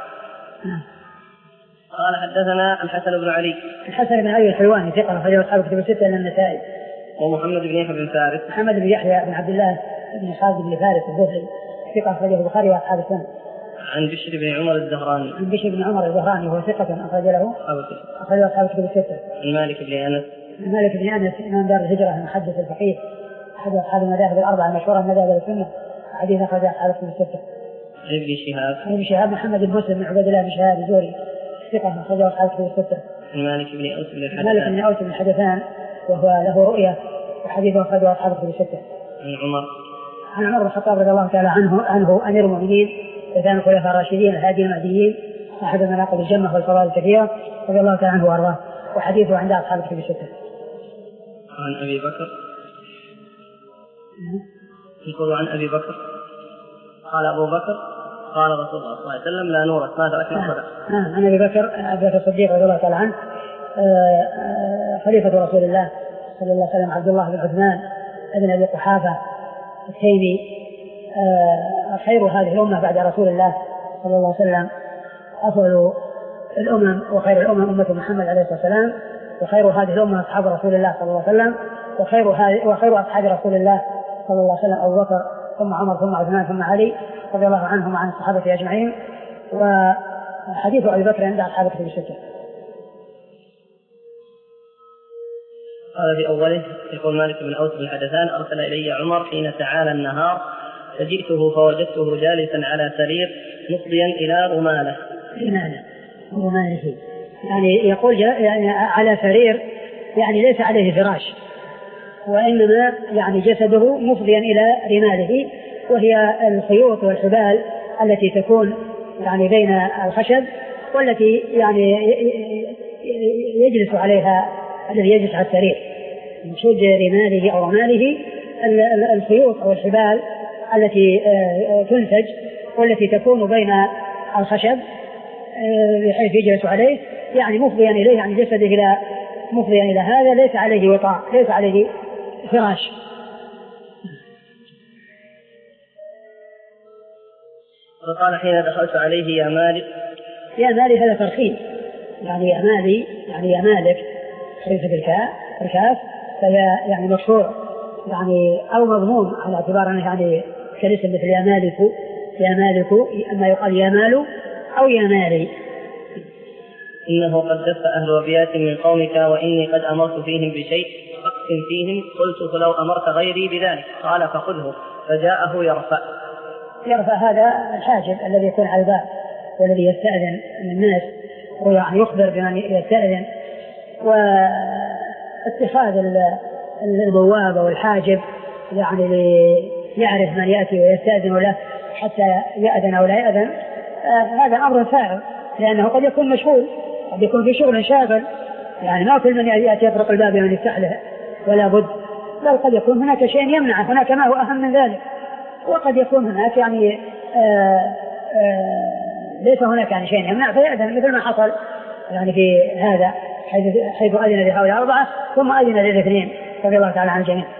قال حدثنا الحسن بن علي الحسن بن علي الحلواني ثقة أخرجه أصحاب الكتب الستة إلا النسائي. ومحمد بن يحيى بن فارس محمد بن يحيى بن عبد الله بن خالد بن فارس الذهلي ثقة أخرجه البخاري وأصحاب السنة. عن بشر بن عمر الزهراني عن بشر بن عمر الزهراني وهو ثقة أخرج له أخرج أصحاب الكتب الستة. عن مالك بن أنس عن مالك بن أنس إمام دار الهجرة المحدث الفقيه أحد أصحاب المذاهب الأربعة المشهورة مذاهب السنة، حديث أخرج أصحاب الكتب الستة. عن ابن شهاب عن ابن شهاب محمد بن مسلم بن عبد الله بن شهاب الزهري ثقة أخرج أصحاب الكتب الستة. عن مالك بن أوس بن الحدثان مالك بن أوس بن الحدثان وهو له رؤية وحديثه أخرج أصحاب الكتب الستة. عن عمر عن عمر بن الخطاب رضي الله تعالى عنه عنه أمير المؤمنين وكان الخلفاء الراشدين الهادي المهديين أحد المناقب الجمة والفضائل الكثيرة رضي الله تعالى عنه وأرضاه، وحديثه عند أصحاب الكتب الستة. عن أبي بكر يقول عن أبي بكر قال أبو بكر قال رسول الله صلى الله عليه وسلم لا نورث ما تركنا صدقة. نعم عن أبي بكر أبي بكر الصديق رضي الله تعالى عنه خليفة رسول الله صلى الله عليه وسلم عبد الله بن عثمان ابن أبي قحافة التيمي خير هذه الأمة بعد رسول الله صلى الله عليه وسلم، أفضل الأمم وخير الأمم أمة محمد عليه الصلاة والسلام، وخير هذه الأمة أصحاب رسول الله صلى الله عليه وسلم، وخير وخير أصحاب رسول الله صلى الله عليه وسلم أبو بكر ثم عمر ثم عثمان ثم علي رضي الله عنهم وعن الصحابة أجمعين. وحديث أبي بكر عند أصحاب الكتب الستة. قال في أوله يقول مالك بن أوس بن الحدثان أرسل إلي عمر حين تعالى النهار فجئته فوجدته جالسا على سرير مفضيا إلى رماله. رماله رماله يعني يقول يعني على سرير يعني ليس عليه فراش، وإنما يعني جسده مفضيا إلى رماله، وهي الخيوط والحبال التي تكون يعني بين الخشب والتي يعني يجلس عليها الذي يجلس على السرير. مقصود رماله أو رماله الخيوط أو الحبال التي تنسج والتي تكون بين الخشب بحيث يجلس عليه، يعني مفضيا إليه يعني جسده إلى مفضيا إلى هذا، ليس عليه وطاء ليس عليه فراش. وقال حين دخلت عليه يا مالك يا مالك هذا ترخيص، يعني يا مالي يعني يا مالك حريصة بالكاف الكاف فهي يعني مشهور يعني أو مضمون على اعتبار أنه يعني كالاسم مثل يا مالك يا مالك، أما يقال يا مال أو يا مالي. إنه قد دف أهل أبيات من قومك وإني قد أمرت فيهم بشيء فاقسم فيهم، قلت فلو أمرت غيري بذلك، قال فخذه، فجاءه يرفع يرفع هذا الحاجب الذي يكون على الباب والذي يستأذن الناس ويعني يخبر بمن يستأذن، واتخاذ البواب والحاجب يعني ليعرف من يأتي ويستأذن له حتى يأذن أو لا يأذن. آه هذا أمر سائر، لأنه قد يكون مشغول، قد يكون في شغل شاغل، يعني ما كل من يأتي يطرق الباب من يفتح له ولا بد، بل قد يكون هناك شيء يمنعه، هناك ما هو أهم من ذلك، وقد يكون هناك يعني آآ آآ ليس هناك يعني شيء يمنع فيأذن، مثل ما حصل يعني في هذا حيث, حيث أذن لهؤلاء أربعة ثم أذن للاثنين رضي الله تعالى عن الجميع.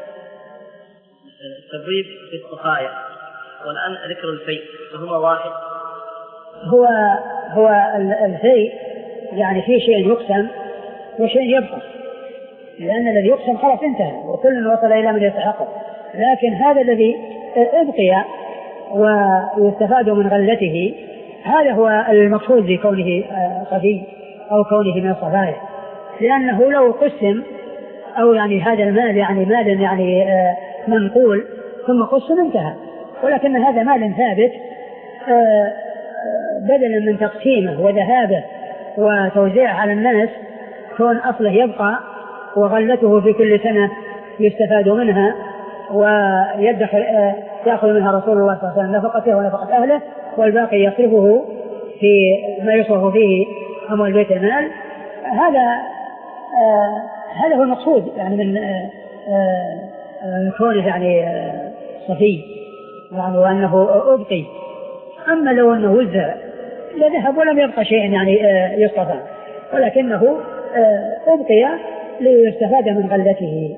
التبويب في الصفايا والآن ذكر الفيء فهما واحد. هو هو الفيء يعني في شيء يقسم وشيء يبقى، لأن الذي يقسم خلاص انتهى وكل وصل إلى من يستحقه، لكن هذا الذي ابقي ويستفاد من غلته هذا هو المقصود بكونه خفي أو كونه من الصفايا، لأنه لو قسم أو يعني هذا المال يعني مال يعني منقول ثم قسم انتهى، ولكن هذا مال ثابت بدلا من تقسيمه وذهابه وتوزيعه على الناس كون أصله يبقى وغلته في كل سنة يستفاد منها ويدخل يأخذ منها رسول الله صلى الله عليه وسلم نفقته ونفقة أهله والباقي يصرفه في ما يصرف فيه أموال بيت المال. هذا آه هذا هو المقصود يعني من آه آه كونه يعني آه صفي يعني وأنه أبقي. أما لو أنه وزع لذهب ولم يبقى شيء يعني آه يصطفى ولكنه آه أبقي ليستفاد من غلته.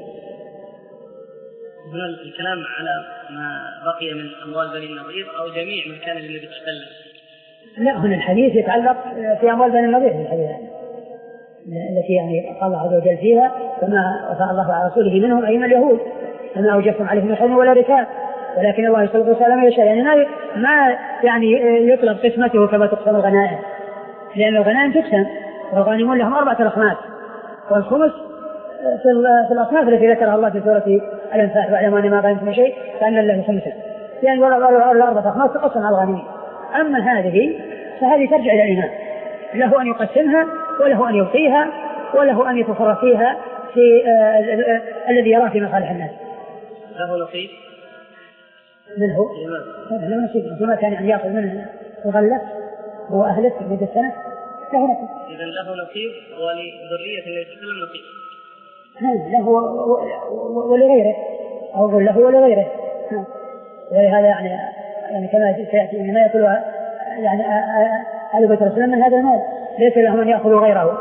هنا الكلام على ما بقي من أموال بني النضير أو جميع من كان الذي يتكلم؟ لا، هنا الحديث يتعلق في أموال بني النضير الحديث التي يعني قال الله عز وجل فيها كما وفاء الله على رسوله منهم أي من اليهود فما أوجبتم عليه من خير ولا ركاب ولكن الله يسلط وسلم يشاء يعني ما ما يعني يطلب قسمته كما تقسم الغنائم لأن الغنائم تقسم والغانمون لهم أربعة أخماس والخمس في الأصناف التي ذكرها الله في سورة الأنفال واعلموا أن ما غنمتم من شيء فأن له خمسة يعني الأربعة أخماس تقسم على الغانمين. أما هذه فهذه ترجع إلى الإمام له أن يقسمها وله أن يبقيها وله أن يتصرف فيها في الذي يراه في مصالح الناس. له نصيب من هو؟ له نصيب فيما كان يعني يأخذ منه الغلة هو أهله في مدة السنة له نصيب. إذن له نصيب ولذرية النبي صلى الله عليه وسلم نصيب. له ولغيره أو له ولغيره. ولهذا يعني يعني كما سيأتي ما يأكلها يعني آل بيت الرسول من هذا المال ليس لهم أن يأخذوا غيره.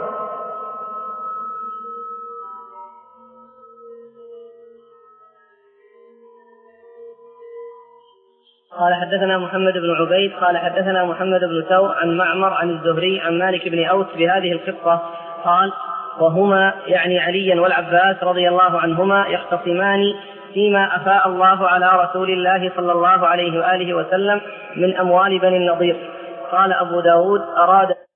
قال حدثنا محمد بن عبيد قال حدثنا محمد بن ثور عن معمر عن الزهري عن مالك بن أوس بهذه القصة قال وهما يعني عليا والعباس رضي الله عنهما يختصمان فيما أفاء الله على رسول الله صلى الله عليه وآله وسلم من أموال بني النضير. قال أبو داود أراد